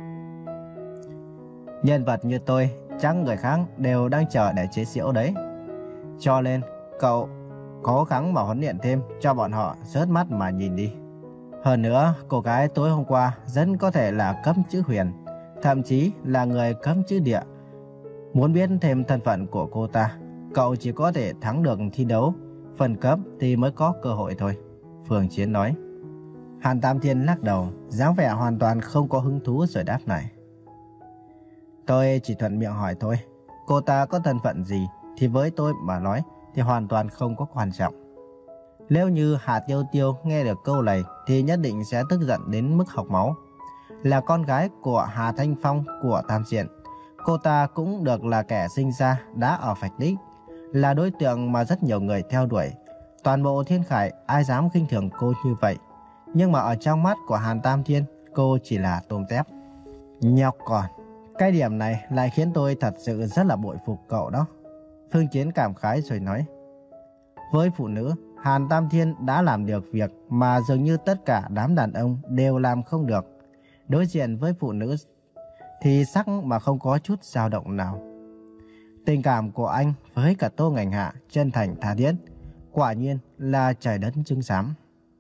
Nhân vật như tôi, chắc người khác đều đang chờ để chế giễu đấy. Cho nên, cậu cố gắng mà huấn luyện thêm cho bọn họ rớt mắt mà nhìn đi. Hơn nữa, cô gái tối hôm qua rất có thể là cấp chữ huyền, thậm chí là người cấp chữ địa. Muốn biết thêm thân phận của cô ta, cậu chỉ có thể thắng được thi đấu phân cấp thì mới có cơ hội thôi, Phương Chiến nói. Hàn Tam Thiên lắc đầu, dáng vẻ hoàn toàn không có hứng thú rồi đáp lại. Tôi chỉ thuận miệng hỏi thôi, cô ta có thân phận gì thì với tôi mà nói thì hoàn toàn không có quan trọng. Nếu như Hà Tiêu Tiêu nghe được câu này thì nhất định sẽ tức giận đến mức học máu. Là con gái của Hà Thanh Phong của Tam Diện, cô ta cũng được là kẻ sinh ra đã ở Phạch Đích, là đối tượng mà rất nhiều người theo đuổi. Toàn bộ Thiên Khải ai dám khinh thường cô như vậy. Nhưng mà ở trong mắt của Hàn Tam Thiên, cô chỉ là tôm tép. Nhóc con, cái điểm này lại khiến tôi thật sự rất là bội phục cậu đó, Phương Chiến cảm khái rồi nói. Với phụ nữ, Hàn Tam Thiên đã làm được việc mà dường như tất cả đám đàn ông đều làm không được. Đối diện với phụ nữ thì sắc mà không có chút dao động nào. Tình cảm của anh với cả Tô Ngạnh Hạ chân thành tha thiết, quả nhiên là trời đất chứng giám.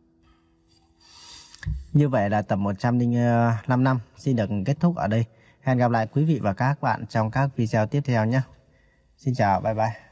Như vậy là tập một trăm lẻ năm năm xin được kết thúc ở đây. Hẹn gặp lại quý vị và các bạn trong các video tiếp theo nhé. Xin chào, bye bye.